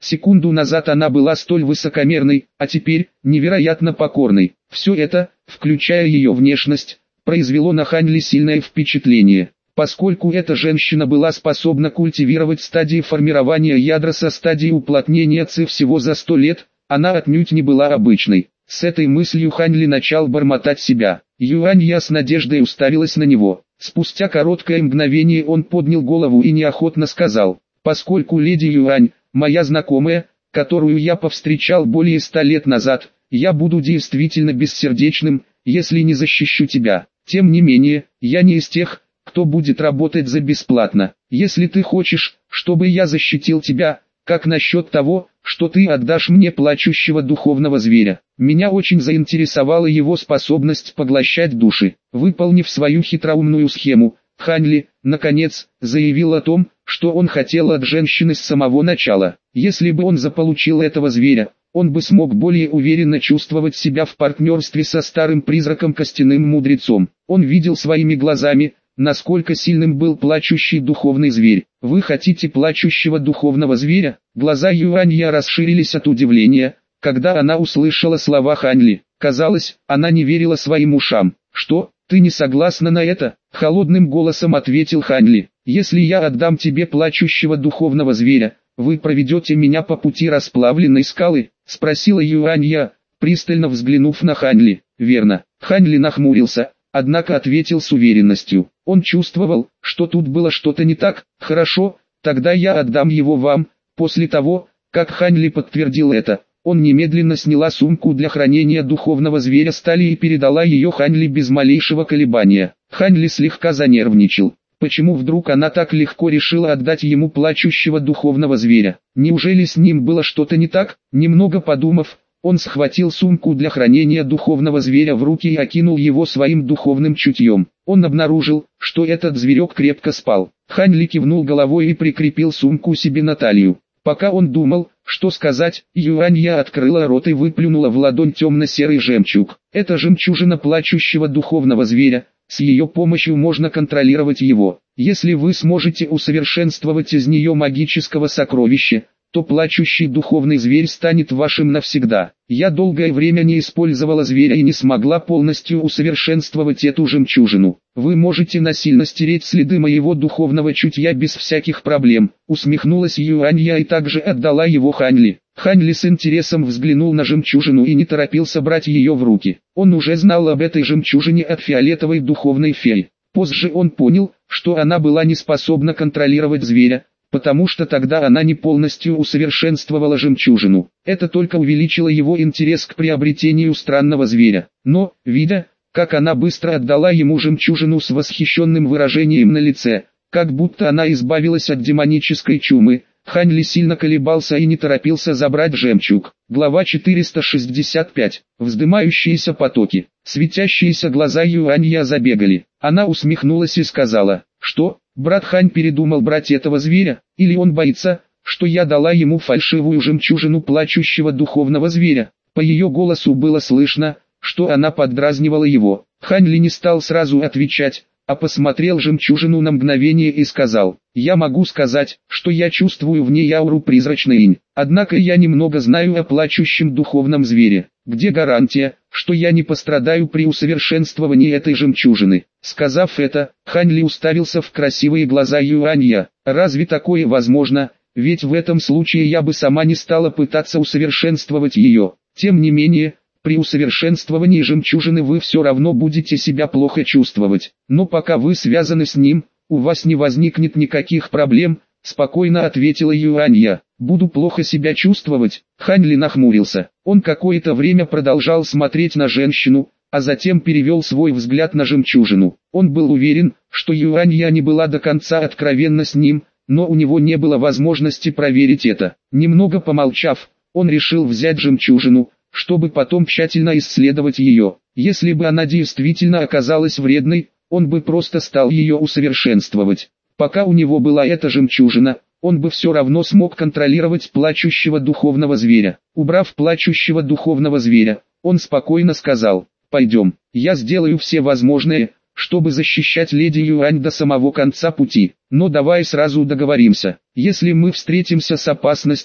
Секунду назад она была столь высокомерной, а теперь невероятно покорной. Все это, включая ее внешность, произвело на Хань Ли сильное впечатление. Поскольку эта женщина была способна культивировать стадии формирования ядра со стадией уплотнения ци всего за 100 лет, она отнюдь не была обычной. С этой мыслью Хань Ли начал бормотать себя. Юанья с надеждой уставилась на него. Спустя короткое мгновение он поднял голову и неохотно сказал: «Поскольку леди Юань, моя знакомая, которую я повстречал более 100 лет назад, я буду действительно бессердечным, если не защищу тебя. Тем не менее, я не из тех, кто будет работать за бесплатно. Если ты хочешь, чтобы я защитил тебя, как насчет того, что ты отдашь мне плачущего духовного зверя?» Меня очень заинтересовала его способность поглощать души. Выполнив свою хитроумную схему, Хань Ли, наконец, заявил о том, что он хотел от женщины с самого начала. Если бы он заполучил этого зверя, он бы смог более уверенно чувствовать себя в партнерстве со старым призраком-костяным мудрецом. Он видел своими глазами, насколько сильным был плачущий духовный зверь. «Вы хотите плачущего духовного зверя?» Глаза Юанья расширились от удивления, когда она услышала слова Хань Ли. Казалось, она не верила своим ушам. «Что, ты не согласна на это?» — холодным голосом ответил Хань Ли. «Если я отдам тебе плачущего духовного зверя, вы проведете меня по пути расплавленной скалы?» — спросила Юанья, пристально взглянув на Хань Ли. «Верно». Хань Ли нахмурился, однако ответил с уверенностью. Он чувствовал, что тут было что-то не так. «Хорошо, тогда я отдам его вам». После того, как Хань Ли подтвердил это, он немедленно сняла сумку для хранения духовного зверя стали и передала ее Хань Ли без малейшего колебания. Хань Ли слегка занервничал. Почему вдруг она так легко решила отдать ему плачущего духовного зверя? Неужели с ним было что-то не так? Немного подумав, он схватил сумку для хранения духовного зверя в руки и окинул его своим духовным чутьем. Он обнаружил, что этот зверек крепко спал. Хань Ли кивнул головой и прикрепил сумку себе на талию. Пока он думал, что сказать, Юанья открыла рот и выплюнула в ладонь темно-серый жемчуг. Это жемчужина плачущего духовного зверя, с ее помощью можно контролировать его. Если вы сможете усовершенствовать из нее магического сокровища, то плачущий духовный зверь станет вашим навсегда. Я долгое время не использовала зверя и не смогла полностью усовершенствовать эту жемчужину. Вы можете насильно стереть следы моего духовного чутья без всяких проблем. Усмехнулась Юанья и также отдала его Хань Ли. Хань Ли с интересом взглянул на жемчужину и не торопился брать ее в руки. Он уже знал об этой жемчужине от фиолетовой духовной феи. Позже он понял, что она была не способна контролировать зверя, потому что тогда она не полностью усовершенствовала жемчужину. Это только увеличило его интерес к приобретению странного зверя. Но, видя, как она быстро отдала ему жемчужину с восхищенным выражением на лице, как будто она избавилась от демонической чумы, Хань Ли сильно колебался и не торопился забрать жемчуг. Глава 465. Вздымающиеся потоки. Светящиеся глаза Юанья забегали. Она усмехнулась и сказала: «Что, брат Хань передумал брать этого зверя, или он боится, что я дала ему фальшивую жемчужину плачущего духовного зверя?» По ее голосу было слышно, что она поддразнивала его. Хань Ли не стал сразу отвечать, а посмотрел жемчужину на мгновение и сказал: «Я могу сказать, что я чувствую в ней ауру призрачной инь. Однако я немного знаю о плачущем духовном звере. Где гарантия, что я не пострадаю при усовершенствовании этой жемчужины?» Сказав это, Хань Ли уставился в красивые глаза Юанья. «Разве такое возможно? Ведь в этом случае я бы сама не стала пытаться усовершенствовать ее. Тем не менее, при усовершенствовании жемчужины вы все равно будете себя плохо чувствовать. Но пока вы связаны с ним, у вас не возникнет никаких проблем», — спокойно ответила Юанья. «Буду плохо себя чувствовать?» Хань Ли нахмурился. Он какое-то время продолжал смотреть на женщину, а затем перевел свой взгляд на жемчужину. Он был уверен, что Юанья не была до конца откровенна с ним, но у него не было возможности проверить это. Немного помолчав, он решил взять жемчужину, чтобы потом тщательно исследовать ее. Если бы она действительно оказалась вредной, он бы просто стал ее усовершенствовать. Пока у него была эта жемчужина, он бы все равно смог контролировать плачущего духовного зверя. Убрав плачущего духовного зверя, он спокойно сказал: «Пойдем, я сделаю все возможное, чтобы защищать леди Юань до самого конца пути. Но давай сразу договоримся. Если мы встретимся с опасностью,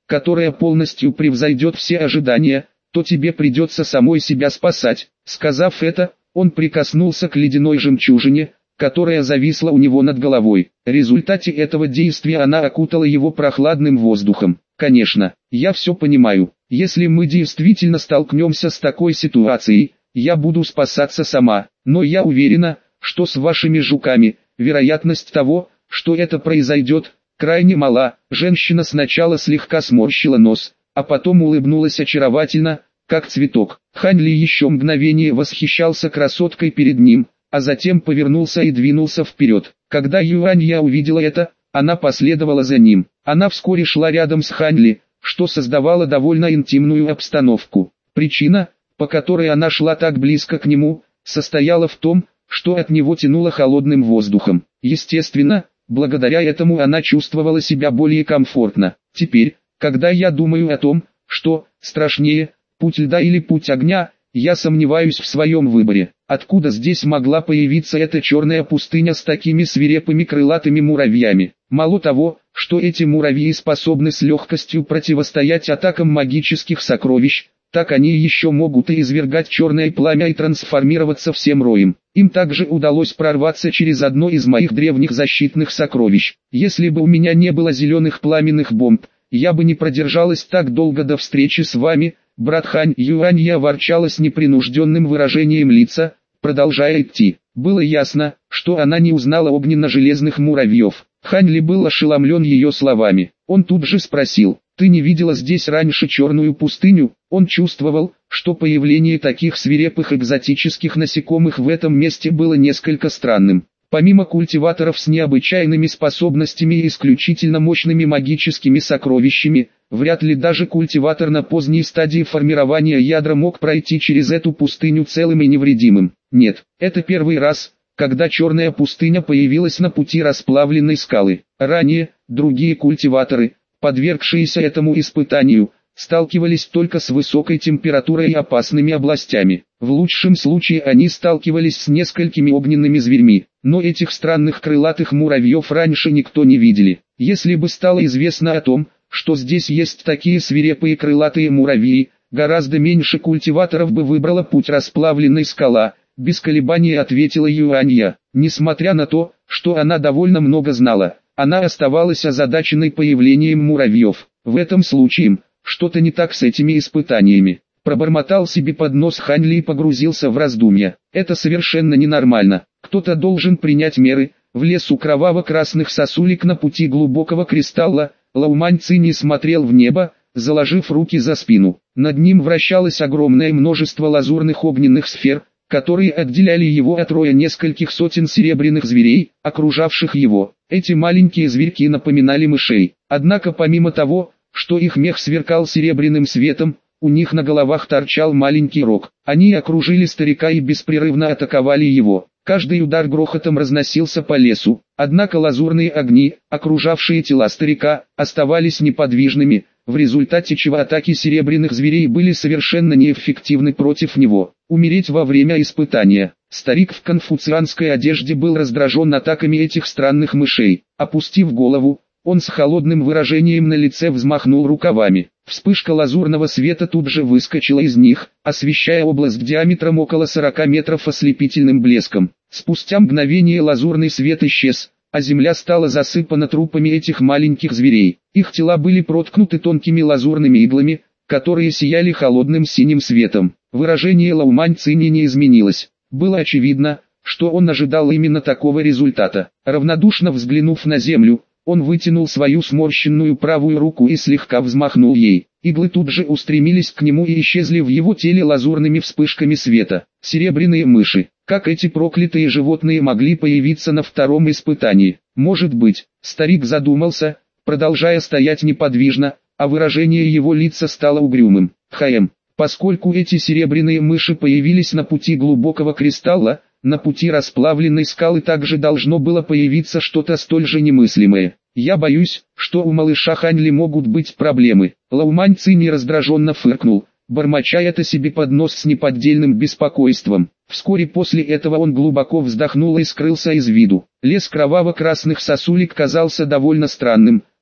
которая полностью превзойдет все ожидания, то тебе придется самой себя спасать. Сказав это, он прикоснулся к ледяной жемчужине, которая зависла у него над головой. В результате этого действия она окутала его прохладным воздухом. Конечно, я все понимаю. Если мы действительно столкнемся с такой ситуацией, я буду спасаться сама. Но я уверена, что с вашими жуками, вероятность того, что это произойдет, крайне мала. Женщина сначала слегка сморщила нос, а потом улыбнулась очаровательно, как цветок. Хань Ли еще мгновение восхищался красоткой перед ним, а затем повернулся и двинулся вперед. Когда Юанья увидела это, она последовала за ним. Она вскоре шла рядом с Хань Ли, что создавало довольно интимную обстановку. Причина, по которой она шла так близко к нему, состояла в том, что от него тянуло холодным воздухом. Естественно, благодаря этому она чувствовала себя более комфортно. Теперь, когда я думаю о том, что страшнее, путь льда или путь огня, я сомневаюсь в своем выборе. Откуда здесь могла появиться эта черная пустыня с такими свирепыми крылатыми муравьями? Мало того, что эти муравьи способны с легкостью противостоять атакам магических сокровищ, так они еще могут и извергать черное пламя и трансформироваться всем роем. Им также удалось прорваться через одно из моих древних защитных сокровищ. Если бы у меня не было зеленых пламенных бомб, я бы не продержалась так долго до встречи с вами. Брат Хань. Юанья ворчала с непринужденным выражением лица, продолжая идти. Было ясно, что она не узнала огненно-железных муравьев. Хань Ли был ошеломлен ее словами. Он тут же спросил: «Ты не видела здесь раньше черную пустыню?» Он чувствовал, что появление таких свирепых экзотических насекомых в этом месте было несколько странным. Помимо культиваторов с необычайными способностями и исключительно мощными магическими сокровищами, вряд ли даже культиватор на поздней стадии формирования ядра мог пройти через эту пустыню целым и невредимым. Нет, это первый раз, когда черная пустыня появилась на пути расплавленной скалы. Ранее, другие культиваторы, подвергшиеся этому испытанию, сталкивались только с высокой температурой и опасными областями. В лучшем случае они сталкивались с несколькими огненными зверьми, но этих странных крылатых муравьев раньше никто не видели. Если бы стало известно о том, что здесь есть такие свирепые крылатые муравьи, гораздо меньше культиваторов бы выбрало путь расплавленной скала, без колебаний ответила Юанья. Несмотря на то, что она довольно много знала, она оставалась озадаченной появлением муравьев. В этом случае, что-то не так с этими испытаниями. Пробормотал себе под нос Хань Ли и погрузился в раздумья. Это совершенно ненормально. Кто-то должен принять меры. В лесу кроваво-красных сосулек на пути глубокого кристалла, Лаумань Цинь смотрел в небо, заложив руки за спину. Над ним вращалось огромное множество лазурных огненных сфер, которые отделяли его от роя нескольких сотен серебряных зверей, окружавших его. Эти маленькие зверьки напоминали мышей. Однако помимо того, что их мех сверкал серебряным светом, у них на головах торчал маленький рог. Они окружили старика и беспрерывно атаковали его. Каждый удар грохотом разносился по лесу. Однако лазурные огни, окружавшие тела старика, оставались неподвижными, в результате чего атаки серебряных зверей были совершенно неэффективны против него. Умереть во время испытания. Старик в конфуцианской одежде был раздражен атаками этих странных мышей. Опустив голову, он с холодным выражением на лице взмахнул рукавами. Вспышка лазурного света тут же выскочила из них, освещая область диаметром около 40 метров ослепительным блеском. Спустя мгновение лазурный свет исчез, а земля стала засыпана трупами этих маленьких зверей. Их тела были проткнуты тонкими лазурными иглами, которые сияли холодным синим светом. Выражение Лаумань Цини не изменилось. Было очевидно, что он ожидал именно такого результата. Равнодушно взглянув на землю, он вытянул свою сморщенную правую руку и слегка взмахнул ей. Иглы тут же устремились к нему и исчезли в его теле лазурными вспышками света. Серебряные мыши. Как эти проклятые животные могли появиться на втором испытании? Может быть, старик задумался, продолжая стоять неподвижно, а выражение его лица стало угрюмым. Поскольку эти серебряные мыши появились на пути глубокого кристалла, на пути расплавленной скалы также должно было появиться что-то столь же немыслимое. Я боюсь, что у малыша Хань Ли могут быть проблемы. Лаумань Цинь раздраженно фыркнул, бормоча это себе под нос с неподдельным беспокойством. Вскоре после этого он глубоко вздохнул и скрылся из виду. Лес кроваво-красных сосулек казался довольно странным,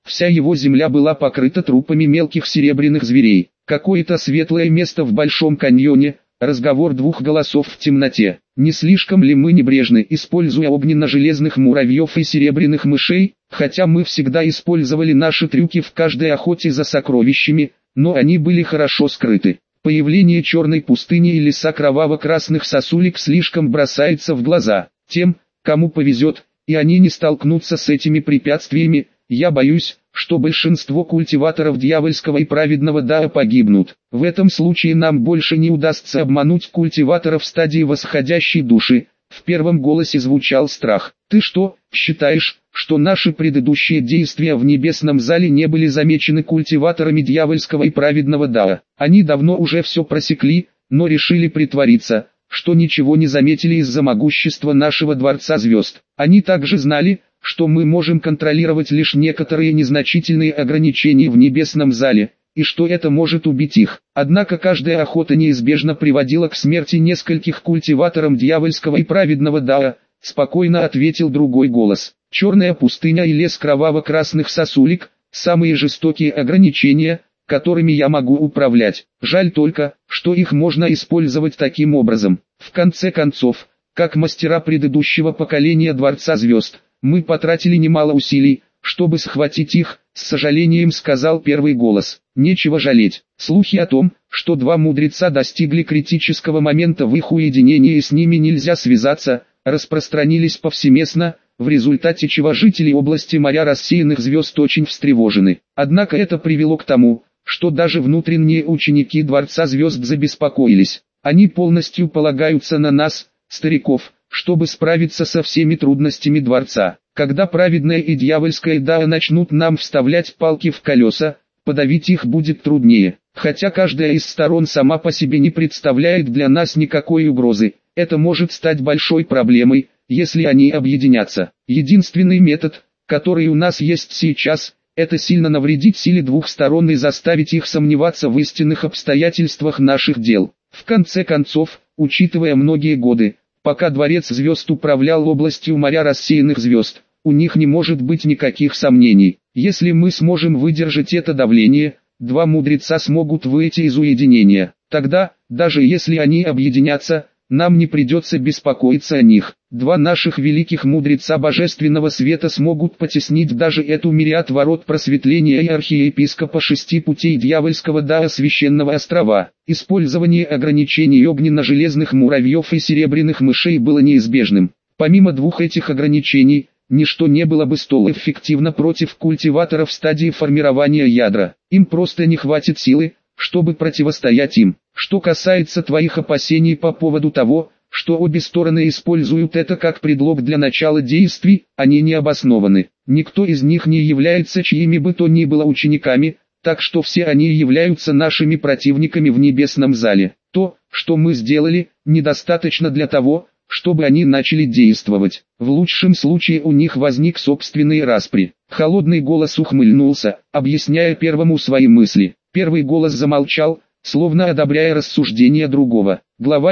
Вся его земля была покрыта трупами мелких серебряных зверей. Какое-то светлое место в Большом каньоне, разговор двух голосов в темноте. Не слишком ли мы небрежны, используя огненно-железных муравьев и серебряных мышей, хотя мы всегда использовали наши трюки в каждой охоте за сокровищами, но они были хорошо скрыты. Появление черной пустыни и леса кроваво-красных сосулек слишком бросается в глаза. Тем, кому повезет, и они не столкнутся с этими препятствиями, я боюсь, что большинство культиваторов дьявольского и праведного Дао погибнут. В этом случае нам больше не удастся обмануть культиваторов стадии восходящей души. В первом голосе звучал страх. Ты что, считаешь, что наши предыдущие действия в небесном зале не были замечены культиваторами дьявольского и праведного Дао? Они давно уже все просекли, но решили притвориться, что ничего не заметили из-за могущества нашего Дворца Звезд. Они также знали, что мы можем контролировать лишь некоторые незначительные ограничения в небесном зале, и что это может убить их. Однако каждая охота неизбежно приводила к смерти нескольких культиваторам дьявольского и праведного Дао, спокойно ответил другой голос. Черная пустыня и лес кроваво-красных сосулек – самые жестокие ограничения, которыми я могу управлять. Жаль только, что их можно использовать таким образом. В конце концов, как мастера предыдущего поколения Дворца Звезд, мы потратили немало усилий, чтобы схватить их, с сожалением сказал первый голос. Нечего жалеть. Слухи о том, что два мудреца достигли критического момента в их уединении и с ними нельзя связаться, распространились повсеместно, в результате чего жители области моря рассеянных звезд очень встревожены. Однако это привело к тому, что даже внутренние ученики Дворца Звезд забеспокоились. Они полностью полагаются на нас, стариков, чтобы справиться со всеми трудностями Дворца. Когда праведное и дьявольское Дао начнут нам вставлять палки в колеса, подавить их будет труднее. Хотя каждая из сторон сама по себе не представляет для нас никакой угрозы, это может стать большой проблемой, если они объединятся. Единственный метод, который у нас есть сейчас, это сильно навредить силе двух сторон и заставить их сомневаться в истинных обстоятельствах наших дел. В конце концов, учитывая многие годы, пока Дворец Звезд управлял областью моря рассеянных звезд, у них не может быть никаких сомнений. Если мы сможем выдержать это давление, два мудреца смогут выйти из уединения. Тогда, даже если они объединятся, нам не придется беспокоиться о них. Два наших великих мудреца божественного света смогут потеснить даже эту мириад ворот просветления и архиепископа шести путей дьявольского Дао священного острова. Использование ограничений огненно-железных муравьев и серебряных мышей было неизбежным. Помимо двух этих ограничений, ничто не было бы столь эффективно против культиваторов стадии формирования ядра. Им просто не хватит силы, чтобы противостоять им. Что касается твоих опасений по поводу того, что обе стороны используют это как предлог для начала действий, они не обоснованы. Никто из них не является чьими бы то ни было учениками, так что все они являются нашими противниками в небесном зале. То, что мы сделали, недостаточно для того, чтобы они начали действовать. В лучшем случае у них возник собственный распри. Холодный голос ухмыльнулся, объясняя первому свои мысли. Первый голос замолчал, словно одобряя рассуждения другого. Глава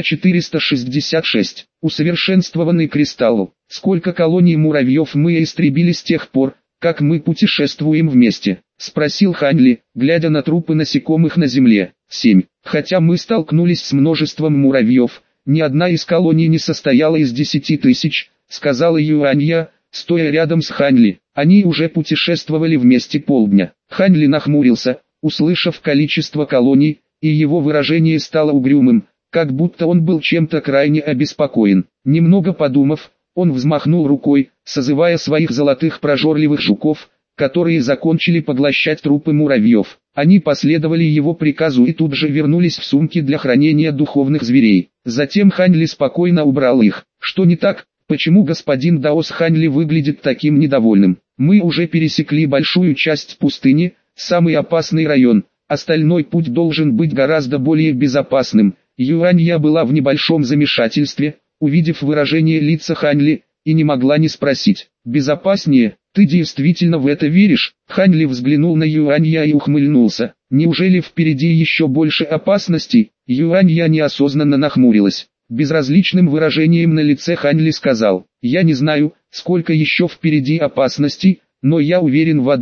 466. Усовершенствованный кристалл. Сколько колоний муравьев мы истребили с тех пор, как мы путешествуем вместе? Спросил Ханли, глядя на трупы насекомых на земле. 7. Хотя мы столкнулись с множеством муравьев, ни одна из колоний не состояла из 10 тысяч, сказала Юанья, стоя рядом с Ханли. Они уже путешествовали вместе полдня. Ханли нахмурился, услышав количество колоний, и его выражение стало угрюмым, как будто он был чем-то крайне обеспокоен. Немного подумав, он взмахнул рукой, созывая своих золотых прожорливых жуков, которые закончили поглощать трупы муравьев. Они последовали его приказу и тут же вернулись в сумки для хранения духовных зверей. Затем Ханли спокойно убрал их. Что не так? Почему господин Даос Ханли выглядит таким недовольным? Мы уже пересекли большую часть пустыни, самый опасный район. Остальной путь должен быть гораздо более безопасным. Юанья была в небольшом замешательстве, увидев выражение лица Ханли, и не могла не спросить. «Безопаснее? Ты действительно в это веришь?» Ханли взглянул на Юанья и ухмыльнулся. «Неужели впереди еще больше опасностей?» Юанья неосознанно нахмурилась. Безразличным выражением на лице Ханли сказал: «Я не знаю, сколько еще впереди опасностей, но я уверен в одном.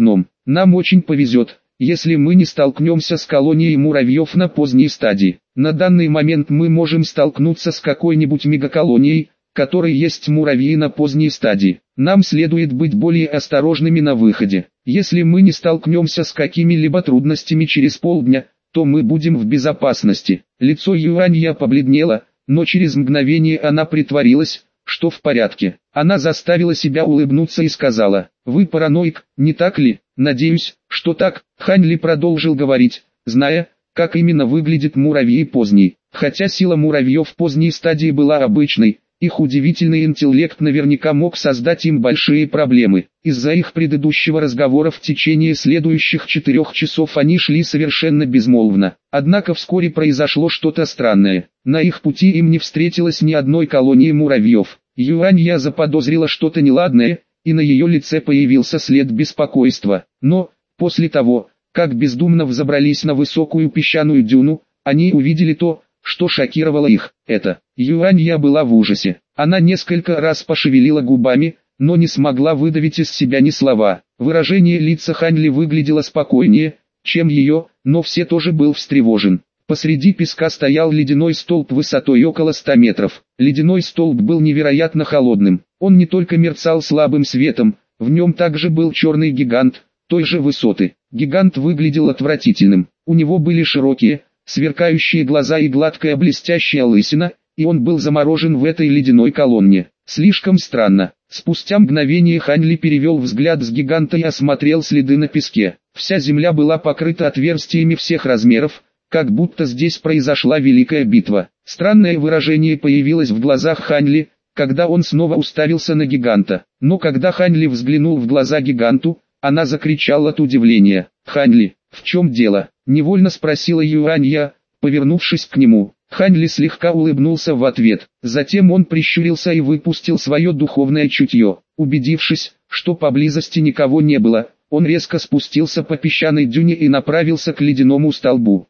Нам очень повезет, если мы не столкнемся с колонией муравьев на поздней стадии. На данный момент мы можем столкнуться с какой-нибудь мегаколонией, которой есть муравьи на поздней стадии. Нам следует быть более осторожными на выходе. Если мы не столкнемся с какими-либо трудностями через полдня, то мы будем в безопасности. Лицо Юанья побледнело, но через мгновение она притворилась, что в порядке. Она заставила себя улыбнуться и сказала: «Вы параноик, не так ли?» «Надеюсь, что так», Хань Ли продолжил говорить, зная, как именно выглядит муравей поздний. Хотя сила муравьев поздней стадии была обычной, их удивительный интеллект наверняка мог создать им большие проблемы. Из-за их предыдущего разговора в течение следующих 4 часов они шли совершенно безмолвно. Однако вскоре произошло что-то странное. На их пути им не встретилось ни одной колонии муравьев. Юанья заподозрила что-то неладное, и на ее лице появился след беспокойства. Но, после того, как бездумно взобрались на высокую песчаную дюну, они увидели то, что шокировало их. Юанья была в ужасе. Она несколько раз пошевелила губами, но не смогла выдавить из себя ни слова. Выражение лица Хань Ли выглядело спокойнее, чем ее, но все тоже был встревожен. Посреди песка стоял ледяной столб высотой около 100 метров. Ледяной столб был невероятно холодным. Он не только мерцал слабым светом, в нем также был черный гигант, той же высоты. Гигант выглядел отвратительным. У него были широкие, сверкающие глаза и гладкая блестящая лысина, и он был заморожен в этой ледяной колонне. Слишком странно. Спустя мгновение Хань Ли перевел взгляд с гиганта и осмотрел следы на песке. Вся земля была покрыта отверстиями всех размеров, как будто здесь произошла великая битва. Странное выражение появилось в глазах Хань Ли, когда он снова уставился на гиганта. Но когда Хань Ли взглянул в глаза гиганту, она закричала от удивления. «Хань Ли, в чем дело?» — невольно спросила Юанья, повернувшись к нему. Хань Ли слегка улыбнулся в ответ. Затем он прищурился и выпустил свое духовное чутье. Убедившись, что поблизости никого не было, он резко спустился по песчаной дюне и направился к ледяному столбу.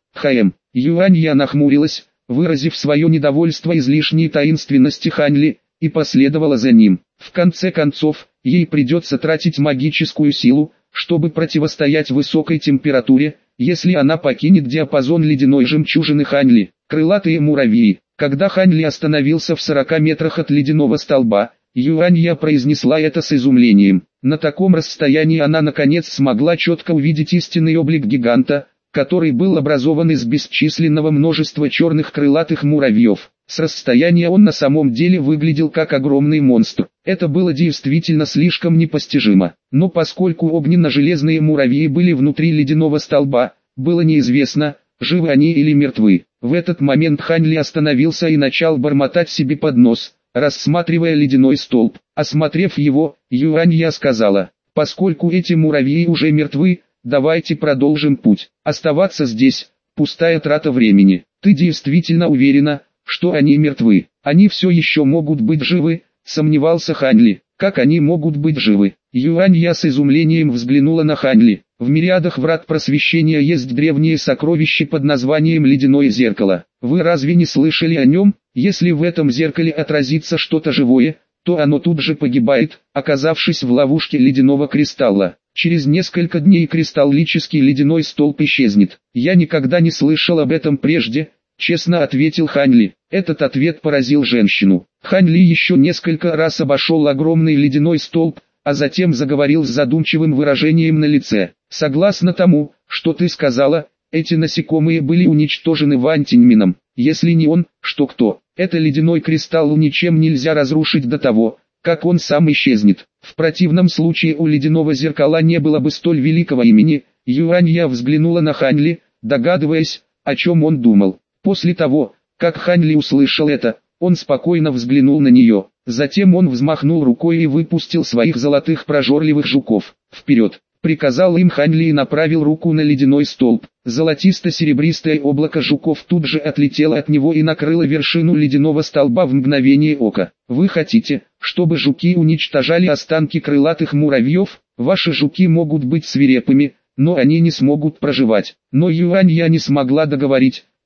Юанья нахмурилась, выразив свое недовольство излишней таинственности Хань Ли, и последовала за ним. В конце концов, ей придется тратить магическую силу, чтобы противостоять высокой температуре, если она покинет диапазон ледяной жемчужины Хань Ли. Крылатые муравьи. Когда Хань Ли остановился в 40 метрах от ледяного столба, Юанья произнесла это с изумлением. На таком расстоянии она наконец смогла четко увидеть истинный облик гиганта, который был образован из бесчисленного множества черных крылатых муравьев. С расстояния он на самом деле выглядел как огромный монстр. Это было действительно слишком непостижимо. Но поскольку огненно-железные муравьи были внутри ледяного столба, было неизвестно, живы они или мертвы. В этот момент Хань Ли остановился и начал бормотать себе под нос, рассматривая ледяной столб. Осмотрев его, Юанья сказала: «Поскольку эти муравьи уже мертвы, давайте продолжим путь. Оставаться здесь – пустая трата времени. Ты действительно уверена, что они мертвы? Они все еще могут быть живы?» – сомневался Хань Ли. «Как они могут быть живы?» Юанья с изумлением взглянула на Хань Ли. В мириадах врат просвещения есть древнее сокровище под названием «Ледяное зеркало». Вы разве не слышали о нем? Если в этом зеркале отразится что-то живое, то оно тут же погибает, оказавшись в ловушке ледяного кристалла. Через несколько дней кристаллический ледяной столб исчезнет. Я никогда не слышал об этом прежде, честно ответил Хань Ли. Этот ответ поразил женщину. Хань Ли еще несколько раз обошел огромный ледяной столб, а затем заговорил с задумчивым выражением на лице. Согласно тому, что ты сказала, эти насекомые были уничтожены Ван Тиньмином. Если не он, что кто? Это ледяной кристалл ничем нельзя разрушить до того, как он сам исчезнет. В противном случае у ледяного зеркала не было бы столь великого имени. Юанья взглянула на Хань Ли, догадываясь, о чем он думал. После того, как Хань Ли услышал это, он спокойно взглянул на нее. Затем он взмахнул рукой и выпустил своих золотых прожорливых жуков. «Вперед!» — приказал им Хань Ли и направил руку на ледяной столб. Золотисто-серебристое облако жуков тут же отлетело от него и накрыло вершину ледяного столба в мгновение ока. «Вы хотите, чтобы жуки уничтожали останки крылатых муравьев? Ваши жуки могут быть свирепыми, но они не смогут проживать». Но Юанья не смогла договорить,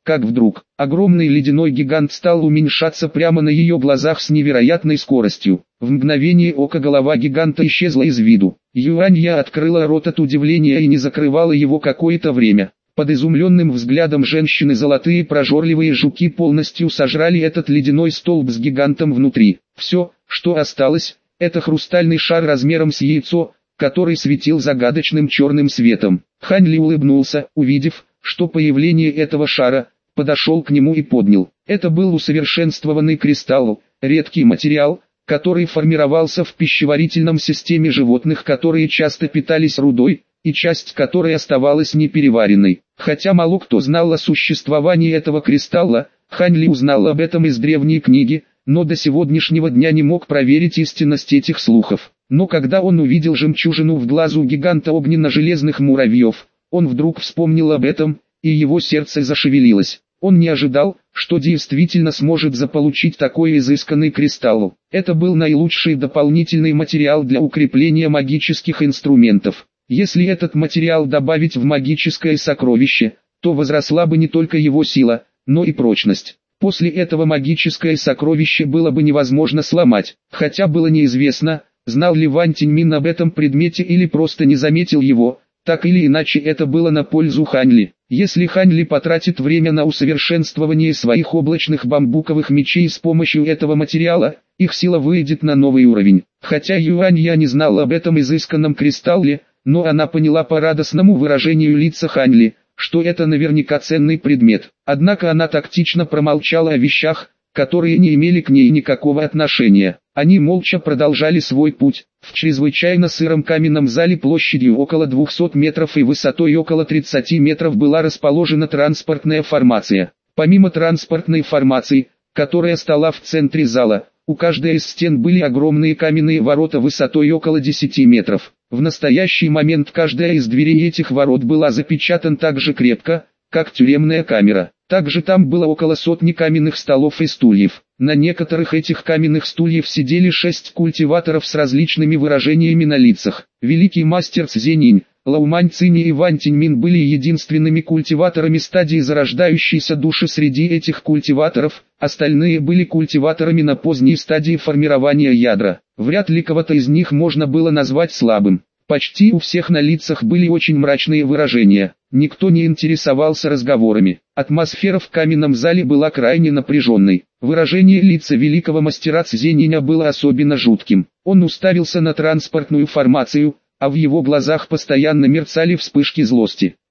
как вдруг, огромный ледяной гигант стал уменьшаться прямо на ее глазах с невероятной скоростью. В мгновение ока голова гиганта исчезла из виду. Юанья открыла рот от удивления и не закрывала его какое-то время. Под изумленным взглядом женщины золотые прожорливые жуки полностью сожрали этот ледяной столб с гигантом внутри. Все, что осталось, это хрустальный шар размером с яйцо, который светил загадочным черным светом. Хань Ли улыбнулся, увидев, что появление этого шара, подошел к нему и поднял. Это был усовершенствованный кристалл, редкий материал, который формировался в пищеварительном системе животных, которые часто питались рудой, и часть которой оставалась непереваренной. Хотя мало кто знал о существовании этого кристалла, Хань Ли узнал об этом из древней книги, но до сегодняшнего дня не мог проверить истинность этих слухов. Но когда он увидел жемчужину в глазу гиганта огненно-железных муравьев, он вдруг вспомнил об этом, и его сердце зашевелилось. Он не ожидал, что действительно сможет заполучить такой изысканный кристалл. Это был наилучший дополнительный материал для укрепления магических инструментов. Если этот материал добавить в магическое сокровище, то возросла бы не только его сила, но и прочность. После этого магическое сокровище было бы невозможно сломать, хотя было неизвестно, знал ли Ван Тиньмин об этом предмете или просто не заметил его. Так или иначе это было на пользу Хань Ли. Если Хань Ли потратит время на усовершенствование своих облачных бамбуковых мечей с помощью этого материала, их сила выйдет на новый уровень. Хотя Юанья не знала об этом изысканном кристалле, но она поняла по радостному выражению лица Хань Ли, что это наверняка ценный предмет. Однако она тактично промолчала о вещах, которые не имели к ней никакого отношения. Они молча продолжали свой путь. В чрезвычайно сыром каменном зале площадью около 200 метров и высотой около 30 метров была расположена транспортная формация. Помимо транспортной формации, которая стояла в центре зала, у каждой из стен были огромные каменные ворота высотой около 10 метров. В настоящий момент каждая из дверей этих ворот была запечатана так же крепко, как тюремная камера. Также там было около сотни каменных столов и стульев. На некоторых этих каменных стульев сидели 6 культиваторов с различными выражениями на лицах. Великий мастер Цзенинь, Лаумань Цинь и Ван Тиньмин были единственными культиваторами стадии зарождающейся души среди этих культиваторов, остальные были культиваторами на поздней стадии формирования ядра. Вряд ли кого-то из них можно было назвать слабым. Почти у всех на лицах были очень мрачные выражения. Никто не интересовался разговорами. Атмосфера в каменном зале была крайне напряженной. Выражение лица великого мастера Цзениня было особенно жутким. Он уставился на транспортную формацию, а в его глазах постоянно мерцали вспышки злости.